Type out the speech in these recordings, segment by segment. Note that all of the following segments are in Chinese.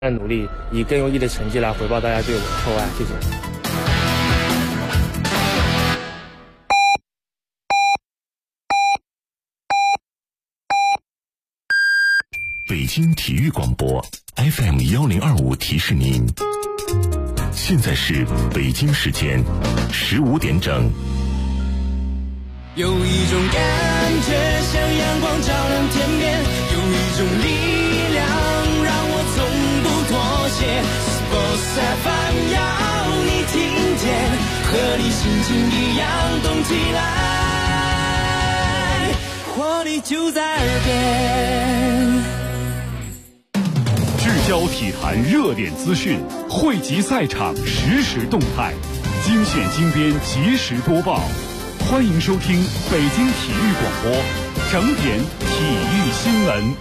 努力，以更优异的成绩来回报大家对我的厚爱。谢谢。 北京体育广播 FM1025提示您，现在是北京时间15点整。 有一种感觉像阳光照亮天边，有一种力量让我从不妥协。Sports FM 要你听见，和你心情一样动起来，活力就在耳边。 聚焦体坛热点资讯，汇集赛场实时动态，精选精编及时播报。欢迎收听北京体育广播整点体育新闻。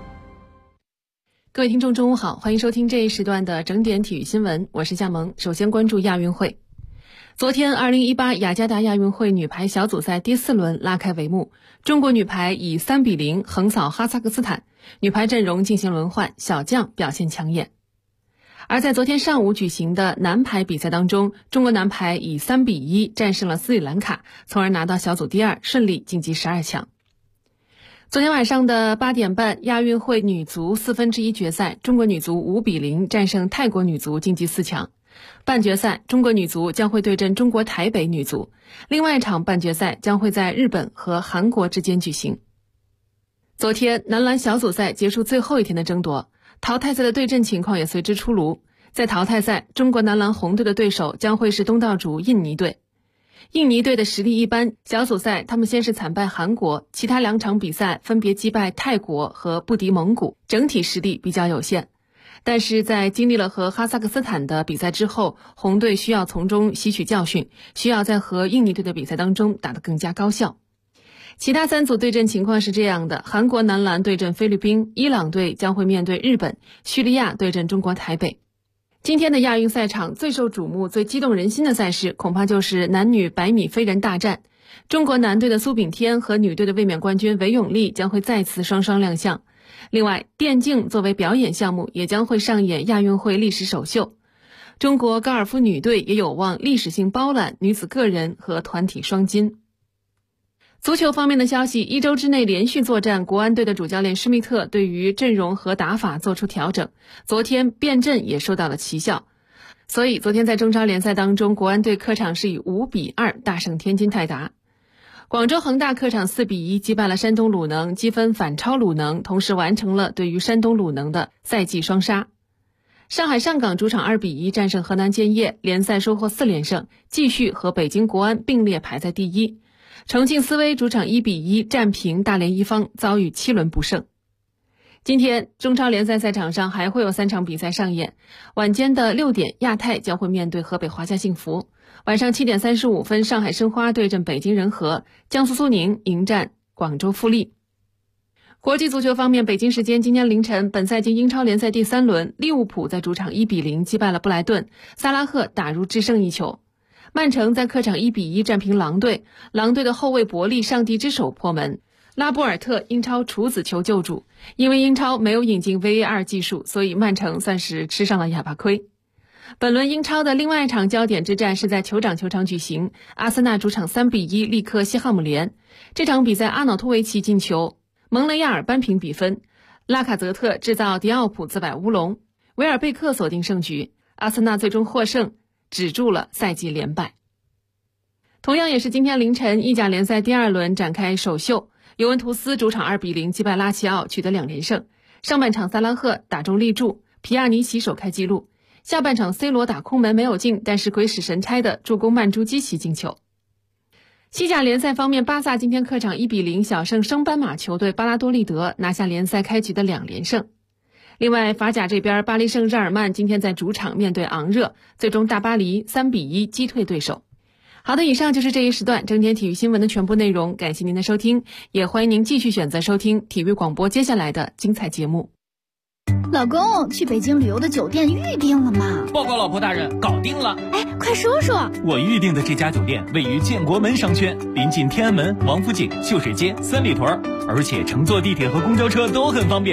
各位听众中午好，欢迎收听这一时段的整点体育新闻，我是夏萌。首先关注亚运会。昨天2018雅加达亚运会女排小组赛第4轮拉开帷幕，中国女排以3-0横扫哈萨克斯坦，女排阵容进行轮换，小将表现抢眼。而在昨天上午举行的男排比赛当中，中国男排以3-1战胜了斯里兰卡，从而拿到小组第2，顺利晋级12强。昨天晚上的8点半，亚运会女足1/4决赛，中国女足5-0战胜泰国女足晋级4强。半决赛，中国女足将会对阵中国台北女足，另外一场半决赛将会在日本和韩国之间举行。昨天男篮小组赛结束最后一天的争夺，淘汰赛的对阵情况也随之出炉。在淘汰赛，中国男篮红队的对手将会是东道主印尼队。印尼队的实力一般，小组赛他们先是惨败韩国，其他2场比赛分别击败泰国和不敌蒙古，整体实力比较有限。但是在经历了和哈萨克斯坦的比赛之后，红队需要从中吸取教训，需要在和印尼队的比赛当中打得更加高效。其他3组对阵情况是这样的：韩国男篮对阵菲律宾，伊朗队将会面对日本，叙利亚对阵中国台北。今天的亚运赛场最受瞩目、最激动人心的赛事，恐怕就是男女100米飞人大战。中国男队的苏炳添和女队的卫冕冠军韦永丽将会再次双双亮相。另外，电竞作为表演项目，也将会上演亚运会历史首秀。中国高尔夫女队也有望历史性包揽女子个人和团体双金。足球方面的消息，1周之内连续作战，国安队的主教练施密特对于阵容和打法做出调整，昨天变阵也收到了奇效。所以昨天在中超联赛当中，国安队客场是以5-2大胜天津泰达。广州恒大客场4-1击败了山东鲁能，积分反超鲁能，同时完成了对于山东鲁能的赛季双杀。上海上港主场2-1战胜河南建业，联赛收获4连胜，继续和北京国安并列排在第1。重庆斯威主场1-1战平大连一方，遭遇7轮不胜。今天中超联赛赛场上还会有3场比赛上演，晚间的6点，亚泰将会面对河北华夏幸福；晚上7点35分，上海申花对阵北京人和，江苏苏宁迎战广州富力。国际足球方面，北京时间今天凌晨，本赛季英超联赛第3轮，利物浦在主场1-0击败了布莱顿，萨拉赫打入制胜1球。曼城在客场1-1战平狼队，狼队的后卫伯利上帝之手破门，拉波尔特英超处子球救主。因为英超没有引进 VAR 技术，所以曼城算是吃上了哑巴亏。本轮英超的另外一场焦点之战是在酋长球场举行，阿森纳主场3-1力克西汉姆联。这场比赛阿瑙托维奇进球，蒙雷亚尔扳平比分，拉卡泽特制造迪奥普自摆乌龙，维尔贝克锁定胜局，阿森纳最终获胜，止住了赛季连败。同样也是今天凌晨，意甲联赛第2轮展开首秀，尤文图斯主场2-0击败拉齐奥，取得2连胜。上半场萨拉赫打中立柱，皮亚尼奇首开纪录。下半场 C 罗打空门没有进，但是鬼使神差的助攻曼朱基奇进球。西甲联赛方面，巴萨今天客场1-0小胜升班马球队巴拉多利德，拿下联赛开局的2连胜。另外，法甲这边巴黎圣日耳曼今天在主场面对昂热，最终大巴黎3-1击退对手。好的，以上就是这一时段整点体育新闻的全部内容，感谢您的收听，也欢迎您继续选择收听体育广播接下来的精彩节目。 老公，去北京旅游的酒店预定了吗？ 报告老婆大人，搞定了。 哎，快说说。 我预定的这家酒店位于建国门商圈，临近天安门、王府井、秀水街、三里屯，而且乘坐地铁和公交车都很方便。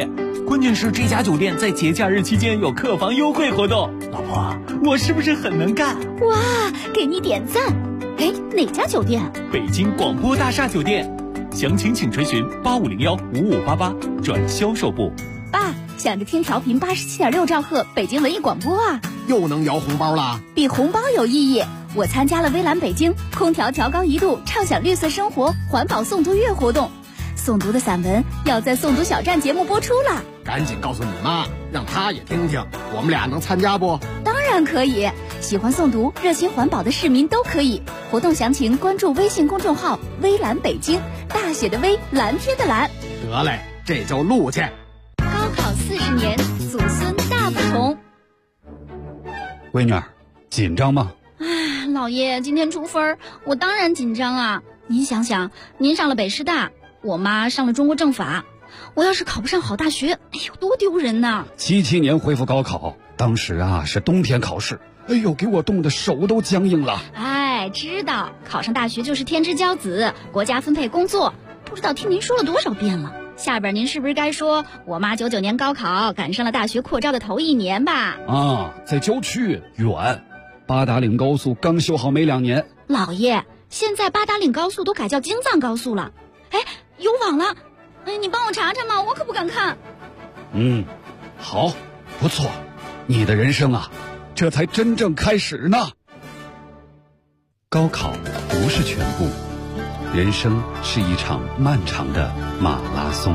关键是这家酒店在节假日期间有客房优惠活动。老婆，我是不是很能干？ 哇，给你点赞！哎，哪家酒店？ 北京广播大厦酒店，详情请垂询85015588转销售部。 爸，想着听调频87.6兆赫北京文艺广播啊， 又能摇红包了？ 比红包有意义。我参加了微蓝北京空调调高1度，畅享绿色生活环保诵读月活动。诵读的散文要在诵读小站节目播出了， 赶紧告诉你妈，让她也听听。我们俩能参加不？ 当然可以，喜欢诵读、热心环保的市民都可以。活动详情关注微信公众号“微蓝北京”，大写的微，蓝天的蓝。 得嘞，这就录去。 高考40年，祖孙大不同。 闺女儿，紧张吗？ 老爷，今天出分，我当然紧张啊！您想想，您上了北师大，我妈上了中国政法，我要是考不上好大学，哎呦，多丢人呐 ！77年恢复高考，当时是冬天考试，哎呦，给我冻得手都僵硬了。 哎，知道考上大学就是天之骄子，国家分配工作，不知道听您说了多少遍了。下边您是不是该说我妈99年高考赶上了大学扩招的头1年吧？ 在郊区远。八达岭高速刚修好没2年。 老爷，现在八达岭高速都改叫京藏高速了。哎，有网了，哎，你帮我查查嘛，我可不敢看。 好，不错，你的人生这才真正开始呢。高考不是全部，人生是一场漫长的马拉松。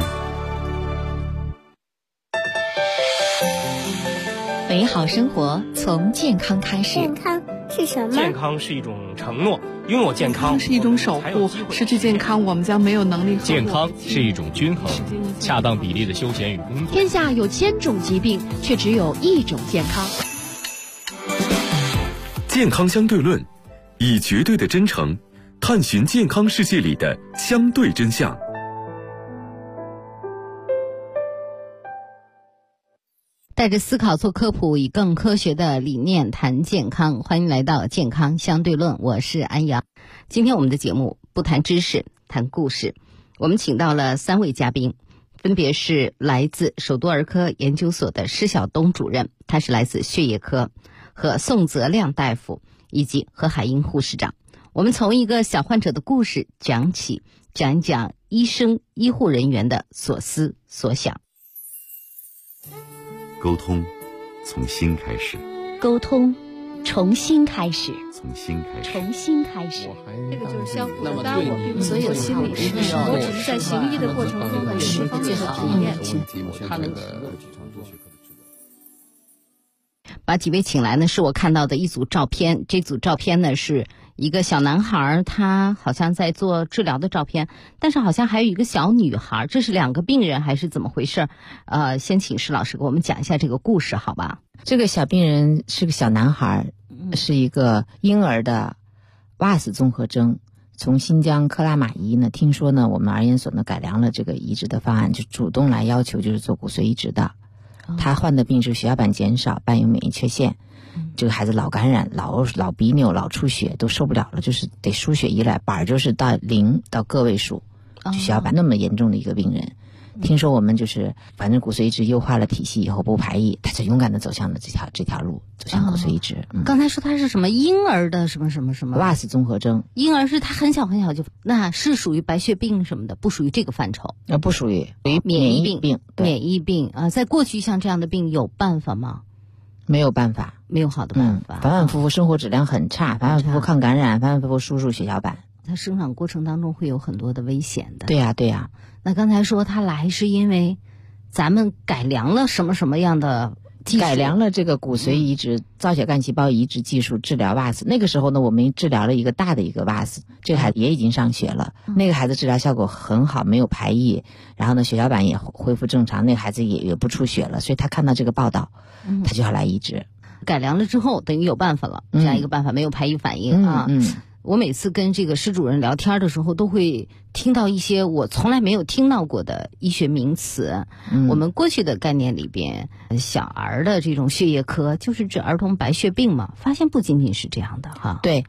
美好生活从健康开始。 健康是什么？ 健康是一种承诺，拥有健康是一种守护，失去健康我们将没有能力。 健康是一种均衡，恰当比例的休闲与工作。 天下有1000种疾病，却只有1种健康。 健康相对论，以绝对的真诚探寻健康世界里的相对真相。 带着思考做科普，以更科学的理念谈健康。欢迎来到健康相对论，我是安阳。今天我们的节目不谈知识，谈故事。我们请到了3位嘉宾，分别是来自首都儿科研究所的施晓东主任，他是来自血液科，和宋泽亮大夫，以及何海英护士长。我们从一个小患者的故事讲起，讲一讲医生医护人员的所思所想。 沟通从心开始， 沟通重新开始， 从心开始， 重新开始。 这个就是相互的。当然我并不是心理师，我只是在行医的过程中的释放最好的体验。他能把几位请来呢，是我看到的一组照片。这组照片呢是一个小男孩，他好像在做治疗的照片，但是好像还有一个小女孩，这是2个病人还是怎么回事？先请施老师给我们讲一下这个故事，好吧？ 这个小病人是个小男孩，是一个婴儿的瓦斯综合征。从新疆克拉玛依呢，听说呢，我们儿研所呢改良了这个移植的方案，就主动来要求就是做骨髓移植的。他患的病是血小板减少，伴有免疫缺陷。这个孩子老感染、老鼻扭、老出血，都受不了了，就是得输血依赖，板就是到0到个位数，就血小板那么严重的一个病人。听说我们就是反正骨髓移植优化了体系以后不排异，他就勇敢的走向了这条路，走向骨髓移植。 刚才说他是什么婴儿的什么瓦斯综合征。 婴儿是他很小很小就，那是属于白血病什么的，不属于这个范畴。 不属于免疫病。 免疫病在过去像这样的病有办法吗？ 没有办法， 没有好的办法。 反反复复生活质量很差，反反复复抗感染，反反复复输入血小板。 他生长过程当中会有很多的危险的。 对呀。 那刚才说他来是因为咱们改良了什么样的技术？ 改良了这个骨髓移植、造血干细胞移植技术治疗瓦斯。那个时候呢，我们治疗了一个大的一个瓦斯，这个孩子也已经上学了。那个孩子治疗效果很好，没有排异，然后呢血小板也恢复正常，那个孩子也不出血了。所以他看到这个报道，他就要来移植。 改良了之后等于有办法了，这样一个办法没有排异反应啊。我每次跟这个施主任聊天的时候，都会听到一些我从来没有听到过的医学名词。我们过去的概念里边，小儿的这种血液科就是指儿童白血病嘛，发现不仅仅是这样的哈。 对，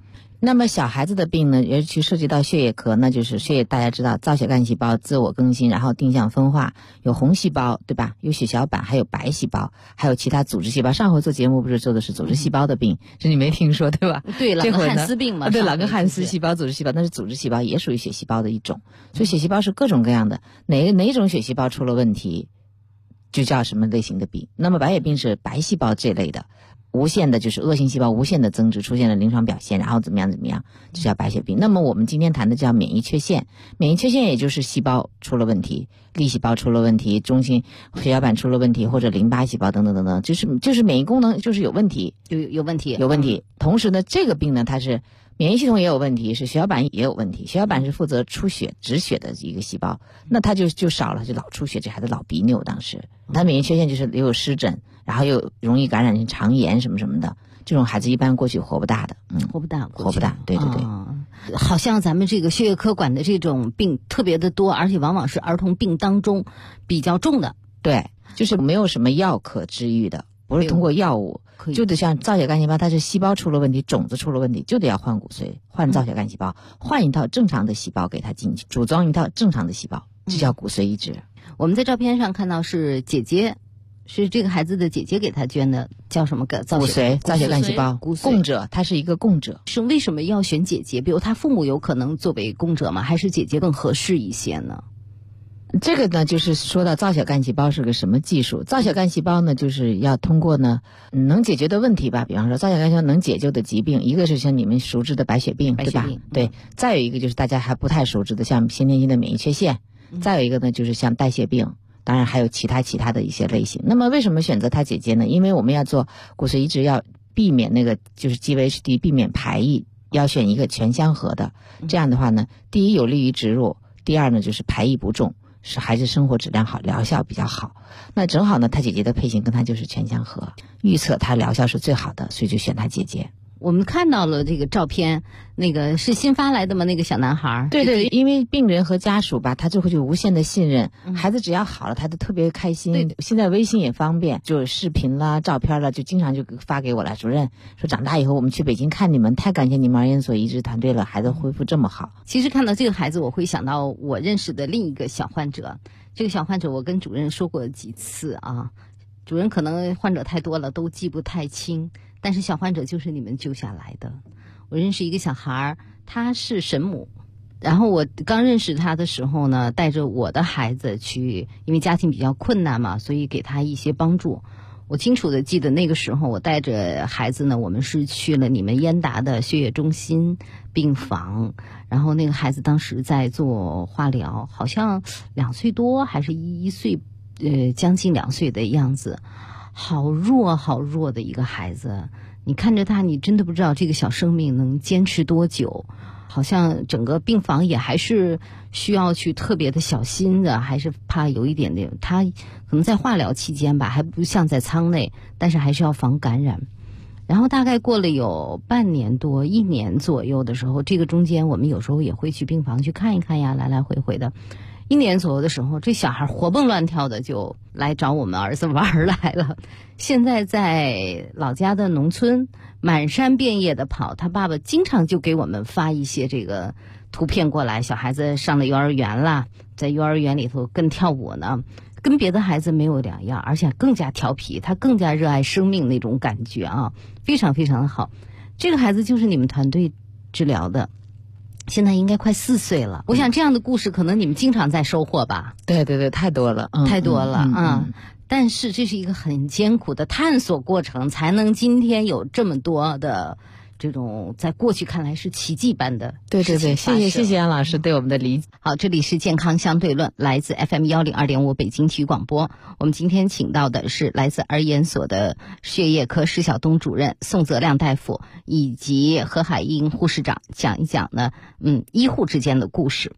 那么小孩子的病呢，尤其涉及到血液科，那就是血液大家知道造血干细胞自我更新，然后定向分化，有红细胞对吧，有血小板，还有白细胞，还有其他组织细胞。上回做节目不是做的是组织细胞的病，这你没听说对吧？ 对，老根汉斯病嘛， 对，老根汉斯细胞组织细胞，那是组织细胞，也属于血细胞的一种。所以血细胞是各种各样的，哪种血细胞出了问题就叫什么类型的病。那么白血病是白细胞这类的，无限的就是恶性细胞无限的增殖，出现了临床表现，然后怎么样，就叫白血病。那么我们今天谈的叫免疫缺陷，免疫缺陷也就是细胞出了问题，粒细胞出了问题，中心血小板出了问题，或者淋巴细胞等等等等，就是免疫功能就是有问题， 有问题。 同时呢，这个病呢，它是免疫系统也有问题，是血小板也有问题。血小板是负责出血止血的一个细胞，那它就少了，就老出血，这孩子老鼻衄。当时他免疫缺陷就是又有湿疹，然后又容易感染成肠炎什么什么的，这种孩子一般过去活不大的，活不大，对对对。 好像咱们这个血液科管的这种病特别的多，而且往往是儿童病当中比较重的。 对，就是没有什么药可治愈的，不是通过药物，就得像造血干细胞，它是细胞出了问题，种子出了问题，就得要换骨髓，换造血干细胞，换一套正常的细胞给它进去，组装一套正常的细胞，这叫骨髓移植。 我们在照片上看到是姐姐，是这个孩子的姐姐给他捐的，叫什么个造血干细胞供者，他是一个供者。 是为什么要选姐姐？比如他父母有可能作为供者吗？还是姐姐更合适一些呢？ 这个呢，就是说到造血干细胞是个什么技术？造血干细胞呢，就是要通过呢能解决的问题吧，比方说造血干细胞能解救的疾病，一个是像你们熟知的白血病，对吧？对，再有一个就是大家还不太熟知的像先天性的免疫缺陷，再有一个呢就是像代谢病。当然还有其他的一些类型。那么为什么选择他姐姐呢？因为我们要做骨髓移植，要避免那个就是 GVHD， 避免排异，要选一个全相合的。这样的话呢，第一有利于植入，第二呢就是排异不重，是孩子生活质量好，疗效比较好。那正好呢，他姐姐的配型跟他就是全相合，预测他疗效是最好的，所以就选他姐姐。 我们看到了这个照片，那个是新发来的吗？那个小男孩？ 对对，因为病人和家属吧，他就会就无限的信任，孩子只要好了，他都特别开心。现在微信也方便，就视频啦、照片啦，就经常就发给我了。主任说长大以后我们去北京看你们，太感谢你们儿研所移植团队了，孩子恢复这么好。 其实看到这个孩子，我会想到我认识的另一个小患者。这个小患者我跟主任说过几次啊，主任可能患者太多了都记不太清。但是小患者就是你们救下来的。我认识一个小孩，他是神母，然后我刚认识他的时候呢，带着我的孩子去，因为家庭比较困难嘛，所以给他一些帮助。我清楚的记得那个时候，我带着孩子呢，我们是去了你们燕达的血液中心病房，然后那个孩子当时在做化疗，好像2岁多还是1岁，将近2岁的样子。好弱的一个孩子，你看着他，你真的不知道这个小生命能坚持多久。好像整个病房也还是需要去特别的小心的，还是怕有一点点，他可能在化疗期间吧，还不像在舱内，但是还是要防感染。然后大概过了有半年多1年左右的时候，这个中间我们有时候也会去病房去看一看呀，来来回回的。1年左右的时候，这小孩活蹦乱跳的就来找我们儿子玩来了。现在在老家的农村，满山遍野的跑，他爸爸经常就给我们发一些这个图片过来。小孩子上了幼儿园了，在幼儿园里头跟跳舞呢，跟别的孩子没有两样，而且更加调皮，他更加热爱生命那种感觉啊，非常非常的好。这个孩子就是你们团队治疗的。现在应该快4岁了，我想这样的故事可能你们经常在收获吧？ 对对对，太多了， 太多了啊！但是这是一个很艰苦的探索过程，才能今天有这么多的这种在过去看来是奇迹般的。 对对对，谢谢安老师对我们的理解。 好，这里是健康相对论，来自 FM 102.5北京体育广播。我们今天请到的是来自儿研所的血液科施晓东主任宋泽亮大夫以及何海英护士长，讲一讲呢医护之间的故事。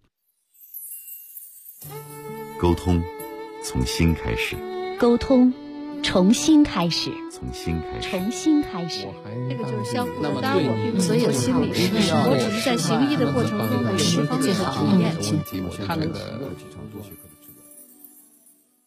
沟通从心开始， 沟通重新开始， 从心开始， 重新开始。 这个就是相互的搭伙，所有心理师，我只是在行医的过程中的释放最好体验。 他能提供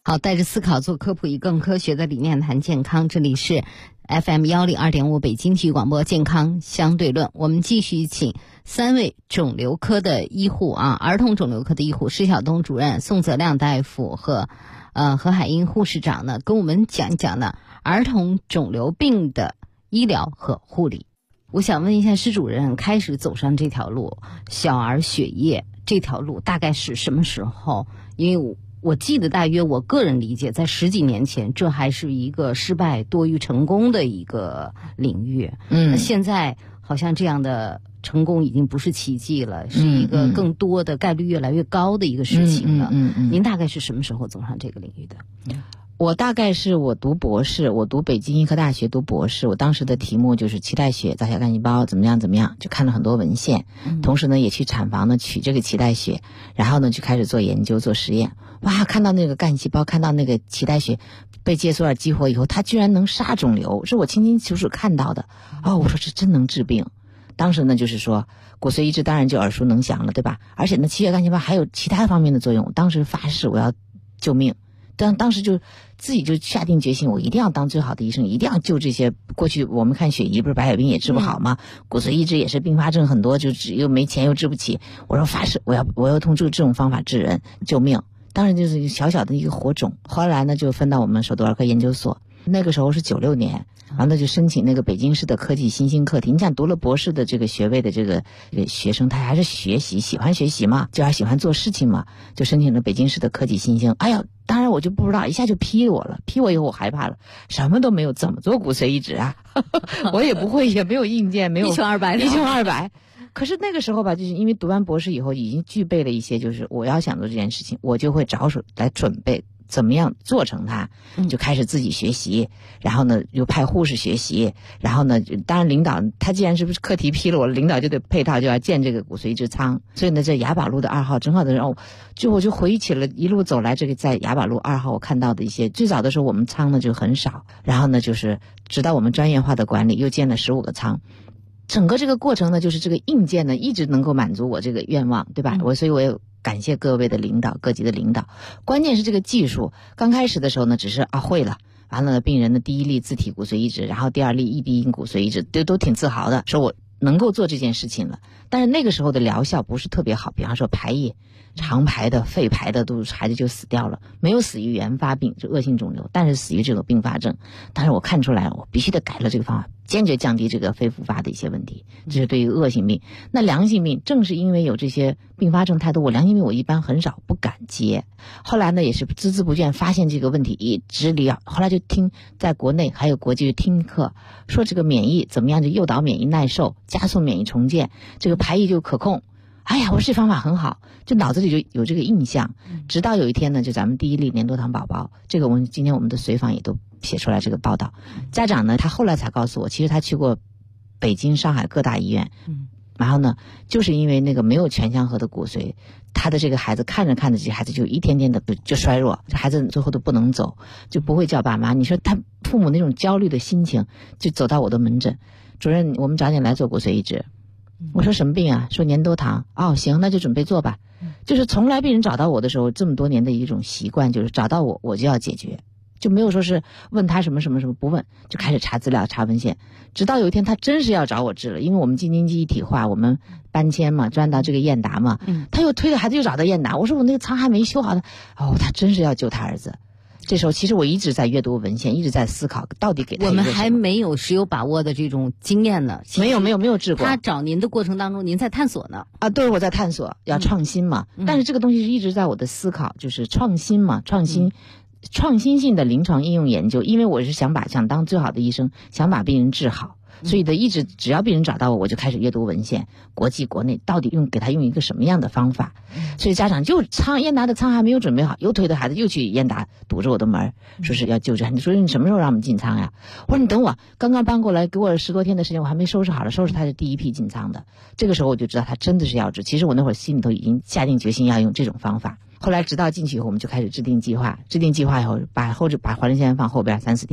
好，带着思考做科普，以更科学的理念谈健康。这里是 FM 102.5北京体育广播健康相对论。我们继续请3位肿瘤科的医护儿童肿瘤科的医护，施晓东主任、宋泽亮大夫和何海英护士长呢，跟我们讲一讲呢儿童肿瘤病的医疗和护理。我想问一下施主任，开始走上这条路，小儿血液这条路大概是什么时候？因为我记得大约我个人理解，在10几年前，这还是一个失败多于成功的一个领域。那现在好像这样的成功已经不是奇迹了，是一个更多的概率越来越高的一个事情了。您大概是什么时候走上这个领域的？ 我大概是我读博士，我读北京医科大学读博士，我当时的题目就是脐带血、造血干细胞怎么样，就看了很多文献，同时呢也去产房呢取这个脐带血，然后呢就开始做研究做实验。哇，看到那个干细胞，看到那个脐带血被介索尔激活以后，它居然能杀肿瘤，是我清清楚楚看到的。我说这真能治病。当时呢就是说骨髓移植当然就耳熟能详了，对吧？而且呢脐血干细胞还有其他方面的作用，当时发誓我要救命。当时就自己就下定决心，我一定要当最好的医生，一定要救这些。过去我们看血移不是白血病也治不好吗？骨髓移植也是并发症很多，就又没钱又治不起。我说发誓我要通过这种方法治人救命。当然就是小小的一个火种。后来呢就分到我们首都儿科研究所，那个时候是96年，然后呢就申请那个北京市的科技新兴课题。你想读了博士的这个学位的这个学生，他还是学习，喜欢学习嘛，就还喜欢做事情嘛，就申请了北京市的科技新兴。当然我就不知道，一下就批我了。批我以后我害怕了，什么都没有，怎么做骨髓移植啊？我也不会，也没有硬件，没有1200。可是那个时候吧，就是因为读完博士以后已经具备了一些，就是我要想做这件事情，我就会着手来准备怎么样做成它，就开始自己学习，然后呢又派护士学习，然后呢当然领导他既然是不是课题批了我，领导就得配套就要建这个骨髓移植舱。所以呢在雅宝路的2号正好的时候，我就回忆起了一路走来这个在雅宝路2号我看到的一些。最早的时候我们舱呢就很少，然后呢就是直到我们专业化的管理又建了15个舱。整个这个过程呢，就是这个硬件呢一直能够满足我这个愿望，对吧？所以我也感谢各位的领导，各级的领导。关键是这个技术，刚开始的时候呢，只是会了，完了病人的第一例自体骨髓移植，然后第2例异地因骨髓移植，都挺自豪的，说我能够做这件事情了。但是那个时候的疗效不是特别好，比方说排液、肠排的、肺排的，都孩子就死掉了，没有死于原发病，就恶性肿瘤，但是死于这个并发症。但是我看出来，我必须得改了这个方法，坚决降低这个非复发的一些问题。这是对于恶性病。那良性病正是因为有这些并发症太多，我良性病我一般很少不敢接。后来呢也是孜孜不倦发现这个问题，一直离药。后来就听在国内还有国际听课，说这个免疫怎么样，就诱导免疫耐受，加速免疫重建，这个排异就可控。我说这方法很好，就脑子里就有这个印象。直到有一天呢，就咱们第1例粘多糖宝宝，这个今天我们的随访也都写出来这个报道。家长呢他后来才告诉我，其实他去过北京上海各大医院，然后呢就是因为那个没有全相合的骨髓，他的这个孩子看着这些孩子就一天天的就衰弱，这孩子最后都不能走，就不会叫爸妈。你说他父母那种焦虑的心情，就走到我的门诊，主任我们早点来做骨髓移植。我说什么病啊？说粘多糖。行，那就准备做吧。就是从来病人找到我的时候，这么多年的一种习惯，就是找到我就要解决，就没有说是问他什么什么什么不问，就开始查资料查文献。直到有一天他真是要找我治了，因为我们京津冀一体化，我们搬迁嘛，转到这个燕达嘛，他又推着孩子又找到燕达。我说我那个舱还没修好呢。他真是要救他儿子。这时候其实我一直在阅读文献，一直在思考到底给他一个什么。我们还没有十有把握的这种经验呢。 没有治过。 他找您的过程当中，您在探索呢。 对，我在探索，要创新嘛。但是这个东西是一直在我的思考，就是创新嘛，创新性的临床应用研究。因为我是想当最好的医生，想把病人治好。所以一直只要病人找到我就开始阅读文献，国际国内到底给他用一个什么样的方法。所以家长就燕达的舱还没有准备好，又推着孩子又去燕达堵着我的门，说是要救治。你说你什么时候让我们进舱呀？我说你等我，刚刚搬过来给我10多天的时间，我还没收拾好了，收拾他是第一批进舱的。这个时候我就知道他真的是要治。其实我那会儿心里头已经下定决心要用这种方法。后来直到进去以后，我们就开始制定计划以后把环磷酰胺放后边3-4天，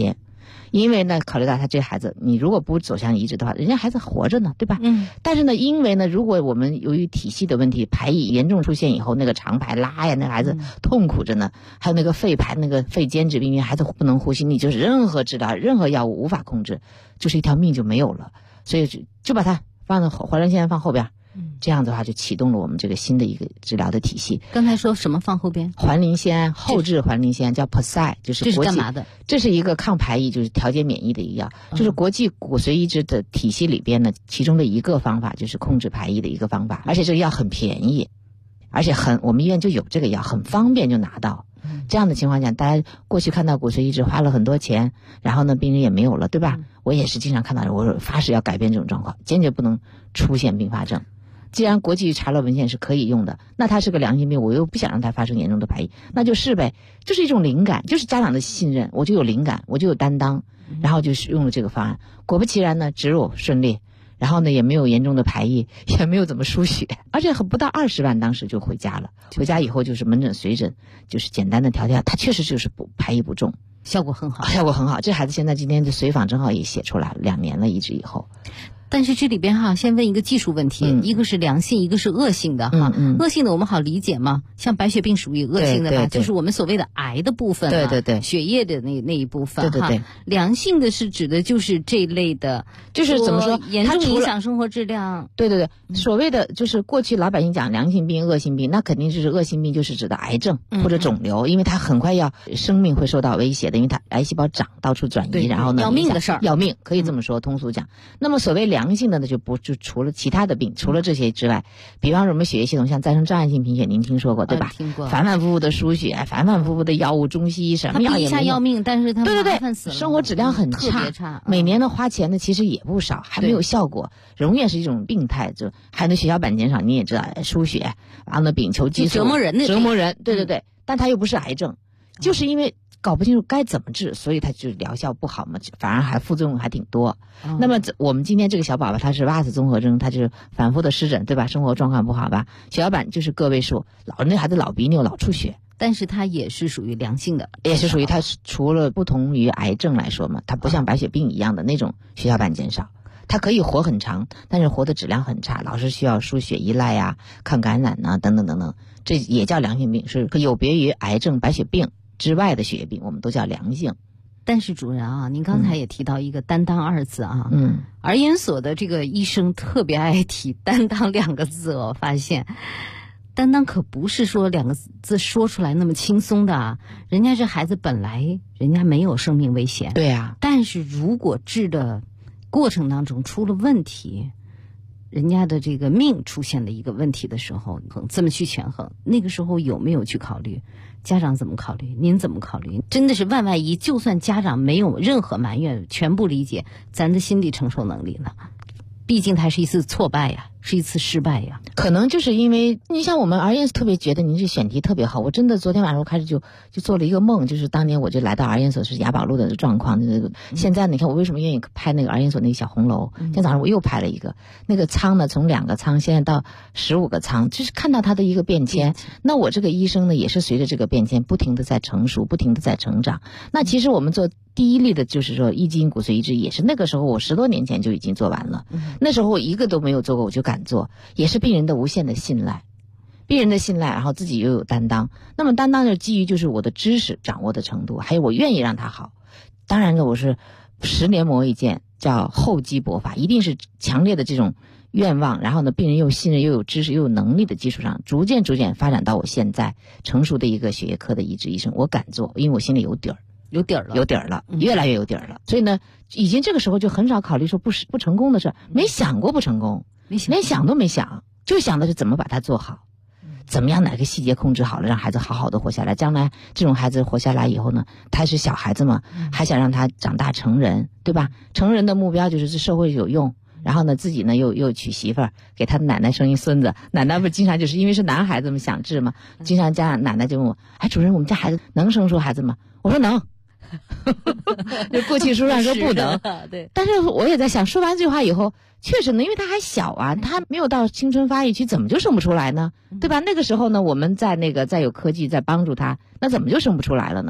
因为呢，考虑到他这孩子，你如果不走向移植的话，人家孩子活着呢，对吧？但是呢，因为呢，如果我们由于体系的问题，排异严重出现以后，那个肠排拉呀，那孩子痛苦着呢，还有那个肺排那个肺间质病因为孩子不能呼吸，你就是任何治疗、任何药物无法控制，就是一条命就没有了。所以就把它放到环磷酰胺放后边。这样的话就启动了我们这个新的一个治疗的体系。 刚才说什么放后边？ 环磷酰胺，后置环磷酰胺叫 POSI， 就是国际， 这是干嘛的？ 这是一个抗排异，就是调节免疫的一个药，就是国际骨髓移植的体系里边呢，其中的一个方法就是控制排异的一个方法，而且这个药很便宜，而且我们医院就有这个药，很方便就拿到。这样的情况下，大家过去看到骨髓移植花了很多钱，然后呢病人也没有了，对吧？我也是经常看到，我发誓要改变这种状况，坚决不能出现并发症。既然国际查了文献是可以用的，那它是个良性病，我又不想让它发生严重的排异，那就是呗，就是一种灵感，就是家长的信任，我就有灵感，我就有担当，然后就是用了这个方案。果不其然呢，植入顺利，然后呢也没有严重的排异，也没有怎么输血，而且不到20万当时就回家了。回家以后就是门诊随诊，就是简单的调调，它确实就是排异不重， 效果很好， 效果很好。这孩子现在今天的随访正好也写出来了，2年了移植以后。 但是这里边哈，先问一个技术问题，一个是良性，一个是恶性的哈。恶性的我们好理解吗？像白血病属于恶性的吧，就是我们所谓的癌的部分， 对， 血液的那一部分， 对。 良性的是指的就是这一类的， 就是怎么说， 严重影响生活质量。 对，所谓的就是过去老百姓讲良性病、恶性病，那肯定就是恶性病就是指的癌症或者肿瘤，因为它很快生命会受到威胁的，因为它癌细胞长到处转移，然后呢要命的事儿， 要命可以这么说，通俗讲。那么所谓良性的呢，就除了其他的病，除了这些之外，比方说我们血液系统像再生障碍性贫血，您听说过对吧？ 听过。 反反复复的输血，反反复复的药物，中西医什么药也没用， 一下要命，但是他对，生活质量很差， 特别差， 每年的花钱呢其实也不少，还没有效果，永远是一种病态。就还有那血小板减少，你也知道，输血，然后呢丙球激素折磨人， 对，但它又不是癌症，就是因为搞不清楚该怎么治，所以它就疗效不好嘛，反而还副作用还挺多。那么我们今天这个小宝宝他是WAS综合征，他就是反复的湿疹，对吧？生活状况不好吧？血小板就是个位数，那孩子老鼻衄老出血， 但是它也是属于良性的， 也是属于它除了不同于癌症来说嘛，它不像白血病一样的那种血小板减少。它可以活很长，但是活的质量很差，老是需要输血依赖呀、抗感染啊等等等等，这也叫良性病，是有别于癌症、白血病之外的血液病，我们都叫良性。 但是主任啊，您刚才也提到一个担当2字啊，儿研所的这个医生特别爱提担当2个字，我发现担当可不是说2个字说出来那么轻松的啊，人家这孩子本来人家没有生命危险， 对啊， 但是如果治的过程当中出了问题，人家的这个命出现了一个问题的时候，这么去权衡，那个时候有没有去考虑？家长怎么考虑？您怎么考虑？真的是万万一，就算家长没有任何埋怨，全部理解，咱的心理承受能力呢？毕竟它是一次挫败呀，是一次失败呀。 可能就是因为你像我们儿研特别觉得您这选题特别好，我真的昨天晚上我开始就做了一个梦，就是当年我就来到儿研所是雅宝路的状况，现在你看我为什么愿意拍那个儿研所那个小红楼，今天早上我又拍了一个，那个仓呢从2个仓现在到15个仓，就是看到它的一个变迁。那我这个医生呢也是随着这个变迁不停的在成熟，不停的在成长。那其实我们做第一例的就是说异基因骨髓移植，也是那个时候我10多年前就已经做完了，那时候我一个都没有做过，我就敢做，也是病人的无限的信赖，然后自己又有担当。那么担当是基于就是我的知识掌握的程度，还有我愿意让他好。当然呢，我是10年磨一剑，叫厚积薄发，一定是强烈的这种愿望，然后呢病人又信任又有知识又有能力的基础上，逐渐发展到我现在成熟的一个血液科的移植医生，我敢做，因为我心里有底儿。 有底儿了， 越来越有底儿了。所以呢，已经这个时候就很少考虑说不成功的事，没想过不成功，连想都没想，就想的是怎么把它做好，怎么样哪个细节控制好了，让孩子好好的活下来。将来这种孩子活下来以后呢，他是小孩子嘛，还想让他长大成人，对吧？成人的目标就是这社会有用。然后呢，自己呢又娶媳妇儿，给他的奶奶生一孙子。奶奶不经常就是因为是男孩子嘛，想治嘛，经常家长奶奶就问我：“哎，主任，我们家孩子能生出孩子吗？”我说能。就过去书上说不能， 对。 但是我也在想，说完这句话以后，确实呢，因为他还小啊，他没有到青春发育期，怎么就生不出来呢？对吧？那个时候呢，我们在有科技在帮助他，那怎么就生不出来了呢？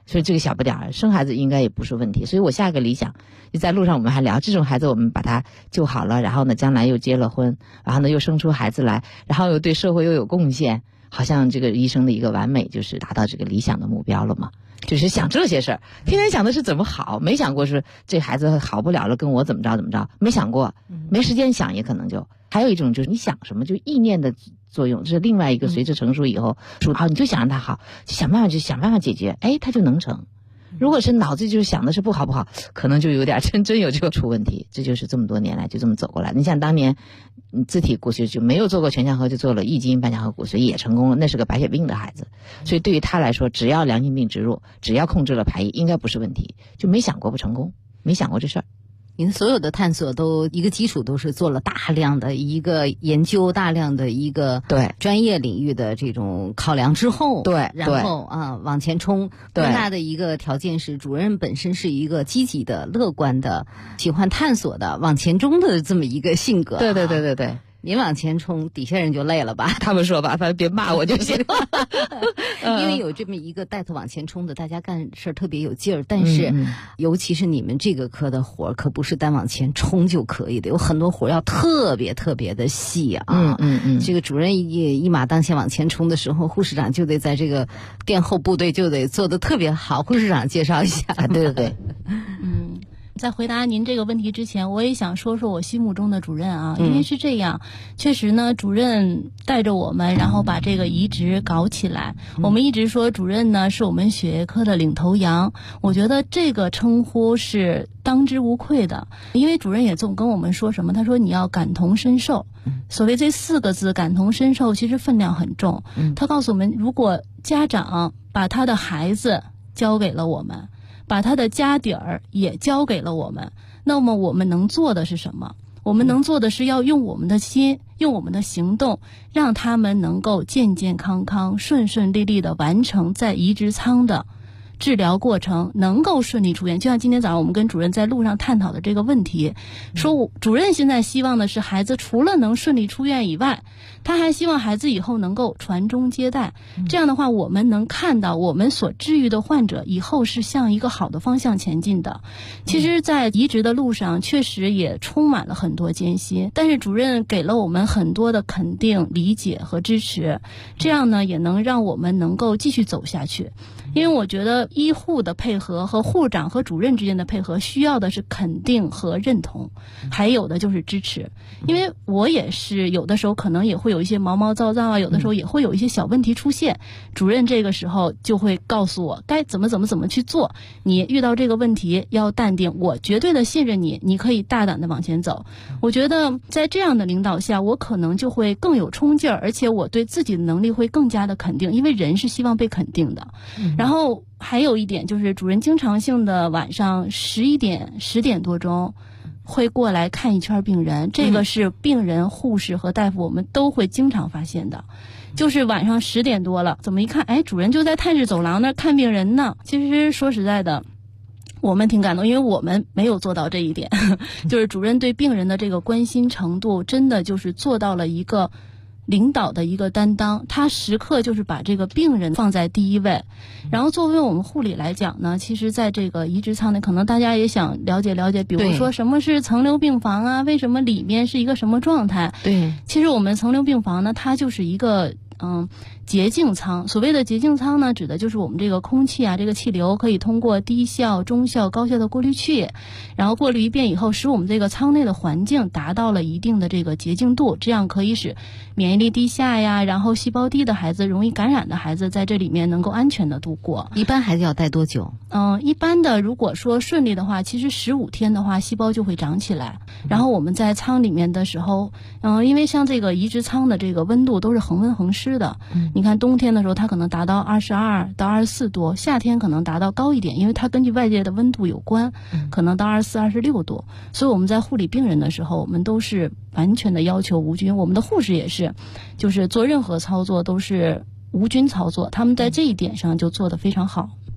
所以这个小不点儿生孩子应该也不是问题。所以我下个理想就在路上我们还聊，这种孩子我们把他救好了，然后呢将来又结了婚，然后呢又生出孩子来，然后又对社会又有贡献，好像这个医生的一个完美就是达到这个理想的目标了嘛。就是想这些事儿，天天想的是怎么好，没想过是这孩子好不了了跟我怎么着，没想过，没时间想，也可能就还有一种就是你想什么就意念的作用，这是另外一个随着成熟以后好，你就想让他好，就想办法解决，哎，他就能成。如果是脑子就是想的是不好，可能就有点真有就出问题。这就是这么多年来就这么走过来。你像当年自体骨髓就没有做过全腔合，就做了1基因半腔合骨髓也成功了，那是个白血病的孩子，所以对于他来说，只要良性病植入，只要控制了排异，应该不是问题，就没想过不成功，没想过这事儿。 您所有的探索都一个基础都是做了大量的一个研究，大量的一个对专业领域的这种考量之后， 对， 然后往前冲。更大的一个条件是主任本身是一个积极的、乐观的、喜欢探索的、往前冲的这么一个性格。 对。 您往前冲，底下人就累了吧？ 他们说吧，反正别骂我就行了。 因为有这么一个带头往前冲的，大家干事特别有劲儿。但是，尤其是你们这个科的活儿，可不是单往前冲就可以的，有很多活儿要特别的细啊。这个主任一马当先往前冲的时候，护士长就得在这个殿后部队就得做得特别好。护士长介绍一下。 对。 在回答您这个问题之前，我也想说说我心目中的主任啊，因为是这样，确实呢，主任带着我们，然后把这个移植搞起来。我们一直说主任呢是我们血液科的领头羊，我觉得这个称呼是当之无愧的，因为主任也总跟我们说什么，他说你要感同身受。所谓这4个字感同身受，其实分量很重。他告诉我们，如果家长把他的孩子交给了我们，把他的家底儿也交给了我们，那么我们能做的是什么？我们能做的是要用我们的心，用我们的行动，让他们能够健健康康、顺顺利利地完成在移植舱的治疗过程，能够顺利出院。就像今天早上我们跟主任在路上探讨的这个问题，说主任现在希望的是孩子除了能顺利出院以外，他还希望孩子以后能够传宗接代。这样的话，我们能看到我们所治愈的患者以后是向一个好的方向前进的。其实在移植的路上确实也充满了很多艰辛，但是主任给了我们很多的肯定、理解和支持，这样呢也能让我们能够继续走下去。因为我觉得医护的配合和护长和主任之间的配合需要的是肯定和认同，还有的就是支持。因为我也是有的时候可能也会有一些毛毛躁躁啊，有的时候也会有一些小问题出现，主任这个时候就会告诉我该怎么去做，你遇到这个问题要淡定，我绝对的信任你，你可以大胆的往前走。我觉得在这样的领导下，我可能就会更有冲劲儿，而且我对自己的能力会更加的肯定，因为人是希望被肯定的。然后还有一点就是主任经常性的晚上10点多钟会过来看一圈病人，这个是病人、护士和大夫我们都会经常发现的。就是晚上10点多了，怎么一看，哎，主任就在探视走廊那儿看病人呢。其实说实在的，我们挺感动，因为我们没有做到这一点。就是主任对病人的这个关心程度，真的就是做到了一个领导的一个担当，他时刻就是把这个病人放在第一位。然后作为我们护理来讲呢，其实在这个移植舱内，可能大家也想了解，比如说什么是层流病房啊，为什么里面是一个什么状态。 对， 其实我们层流病房呢，它就是一个洁净舱。所谓的洁净舱呢，指的就是我们这个空气啊，这个气流可以通过低效、中效、高效的过滤器，然后过滤一遍以后，使我们这个舱内的环境达到了一定的这个洁净度，这样可以使免疫力低下呀，然后细胞低的孩子、容易感染的孩子在这里面能够安全的度过。 一般孩子要待多久？ 一般的如果说顺利的话，其实15天的话，细胞就会长起来。然后我们在舱里面的时候，因为像这个移植舱的这个温度都是恒温恒湿的，你看冬天的时候它可能达到22到24度，夏天可能达到高一点，因为它根据外界的温度有关，可能到24、26度。所以我们在护理病人的时候，我们都是完全的要求无菌。我们的护士也是，就是做任何操作都是无菌操作，他们在这一点上就做得非常好。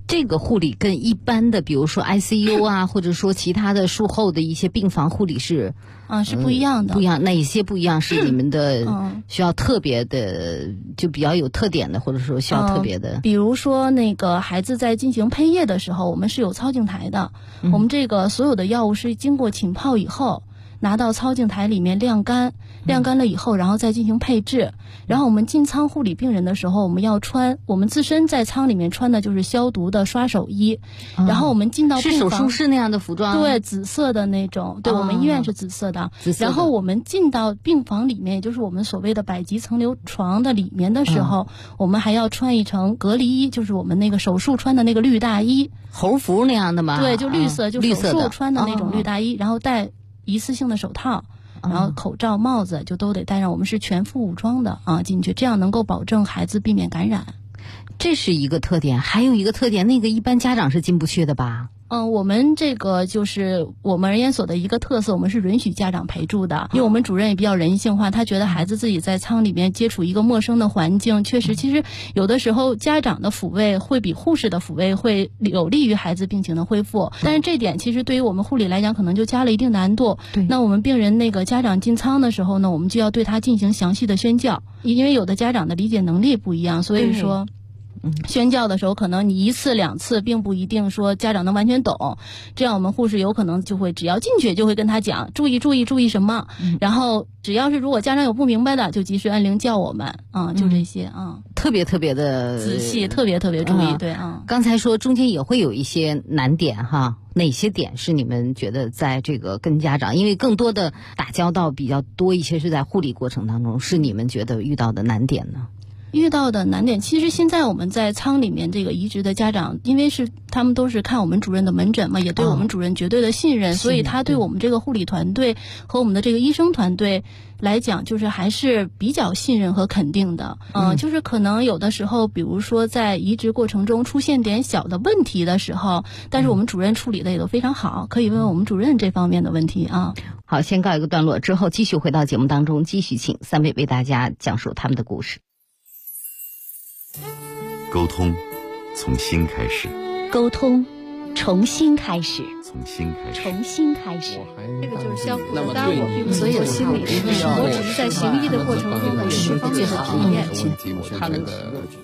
这个护理跟一般的比如说 ICU 啊或者说其他的术后的一些病房护理是是不一样的。 不一样，哪些不一样是你们的需要特别的就比较有特点的，或者说需要特别的？ 比如说那个孩子在进行配液的时候，我们是有操镜台的，我们这个所有的药物是经过浸泡以后拿到操镜台里面晾干了以后，然后再进行配置。然后我们进仓护理病人的时候，我们要穿，我们自身在仓里面穿的就是消毒的刷手衣，然后我们进到病房是手术室那样的服装， 对，紫色的那种，对，我们医院是紫色的。然后我们进到病房里面，也就是我们所谓的百级层流床的里面的时候，我们还要穿一层隔离衣，就是我们那个手术穿的那个绿大衣， 猴服那样的吗？ 对，就绿色，就手术穿的那种绿大衣，然后戴一次性的手套，然后口罩、帽子就都得戴上，我们是全副武装的进去，这样能够保证孩子避免感染。 这是一个特点，还有一个特点，那个一般家长是进不去的吧？ 我们这个就是我们儿研所的一个特色，我们是允许家长陪住的，因为我们主任也比较人性化，他觉得孩子自己在舱里面接触一个陌生的环境，确实其实有的时候家长的抚慰会比护士的抚慰会有利于孩子病情的恢复，但是这点其实对于我们护理来讲可能就加了一定难度。 对， 那我们病人那个家长进舱的时候呢，我们就要对他进行详细的宣教，因为有的家长的理解能力不一样，所以说宣教的时候可能你1次2次并不一定说家长能完全懂，这样我们护士有可能就会只要进去就会跟他讲注意什么，然后只要是如果家长有不明白的就及时按铃叫我们就这些特别的仔细，特别注意。对刚才说中间也会有一些难点哈，哪些点是你们觉得在这个跟家长，因为更多的打交道比较多一些是在护理过程当中，是你们觉得遇到的难点呢？ 遇到的难点，其实现在我们在舱里面这个移植的家长，因为是他们都是看我们主任的门诊嘛，也对我们主任绝对的信任，所以他对我们这个护理团队和我们的这个医生团队来讲，就是还是比较信任和肯定的。就是可能有的时候，比如说在移植过程中出现点小的问题的时候，但是我们主任处理的也都非常好，可以问我们主任这方面的问题啊。 好，先告一个段落，之后继续回到节目当中，继续请3位为大家讲述他们的故事。 沟通从心开始， 沟通重新开始， 从心开始， 重新开始。 这个就是相互的搭伙，并不是心理实际，我只是在行医的过程中有这方面的体验。 他那个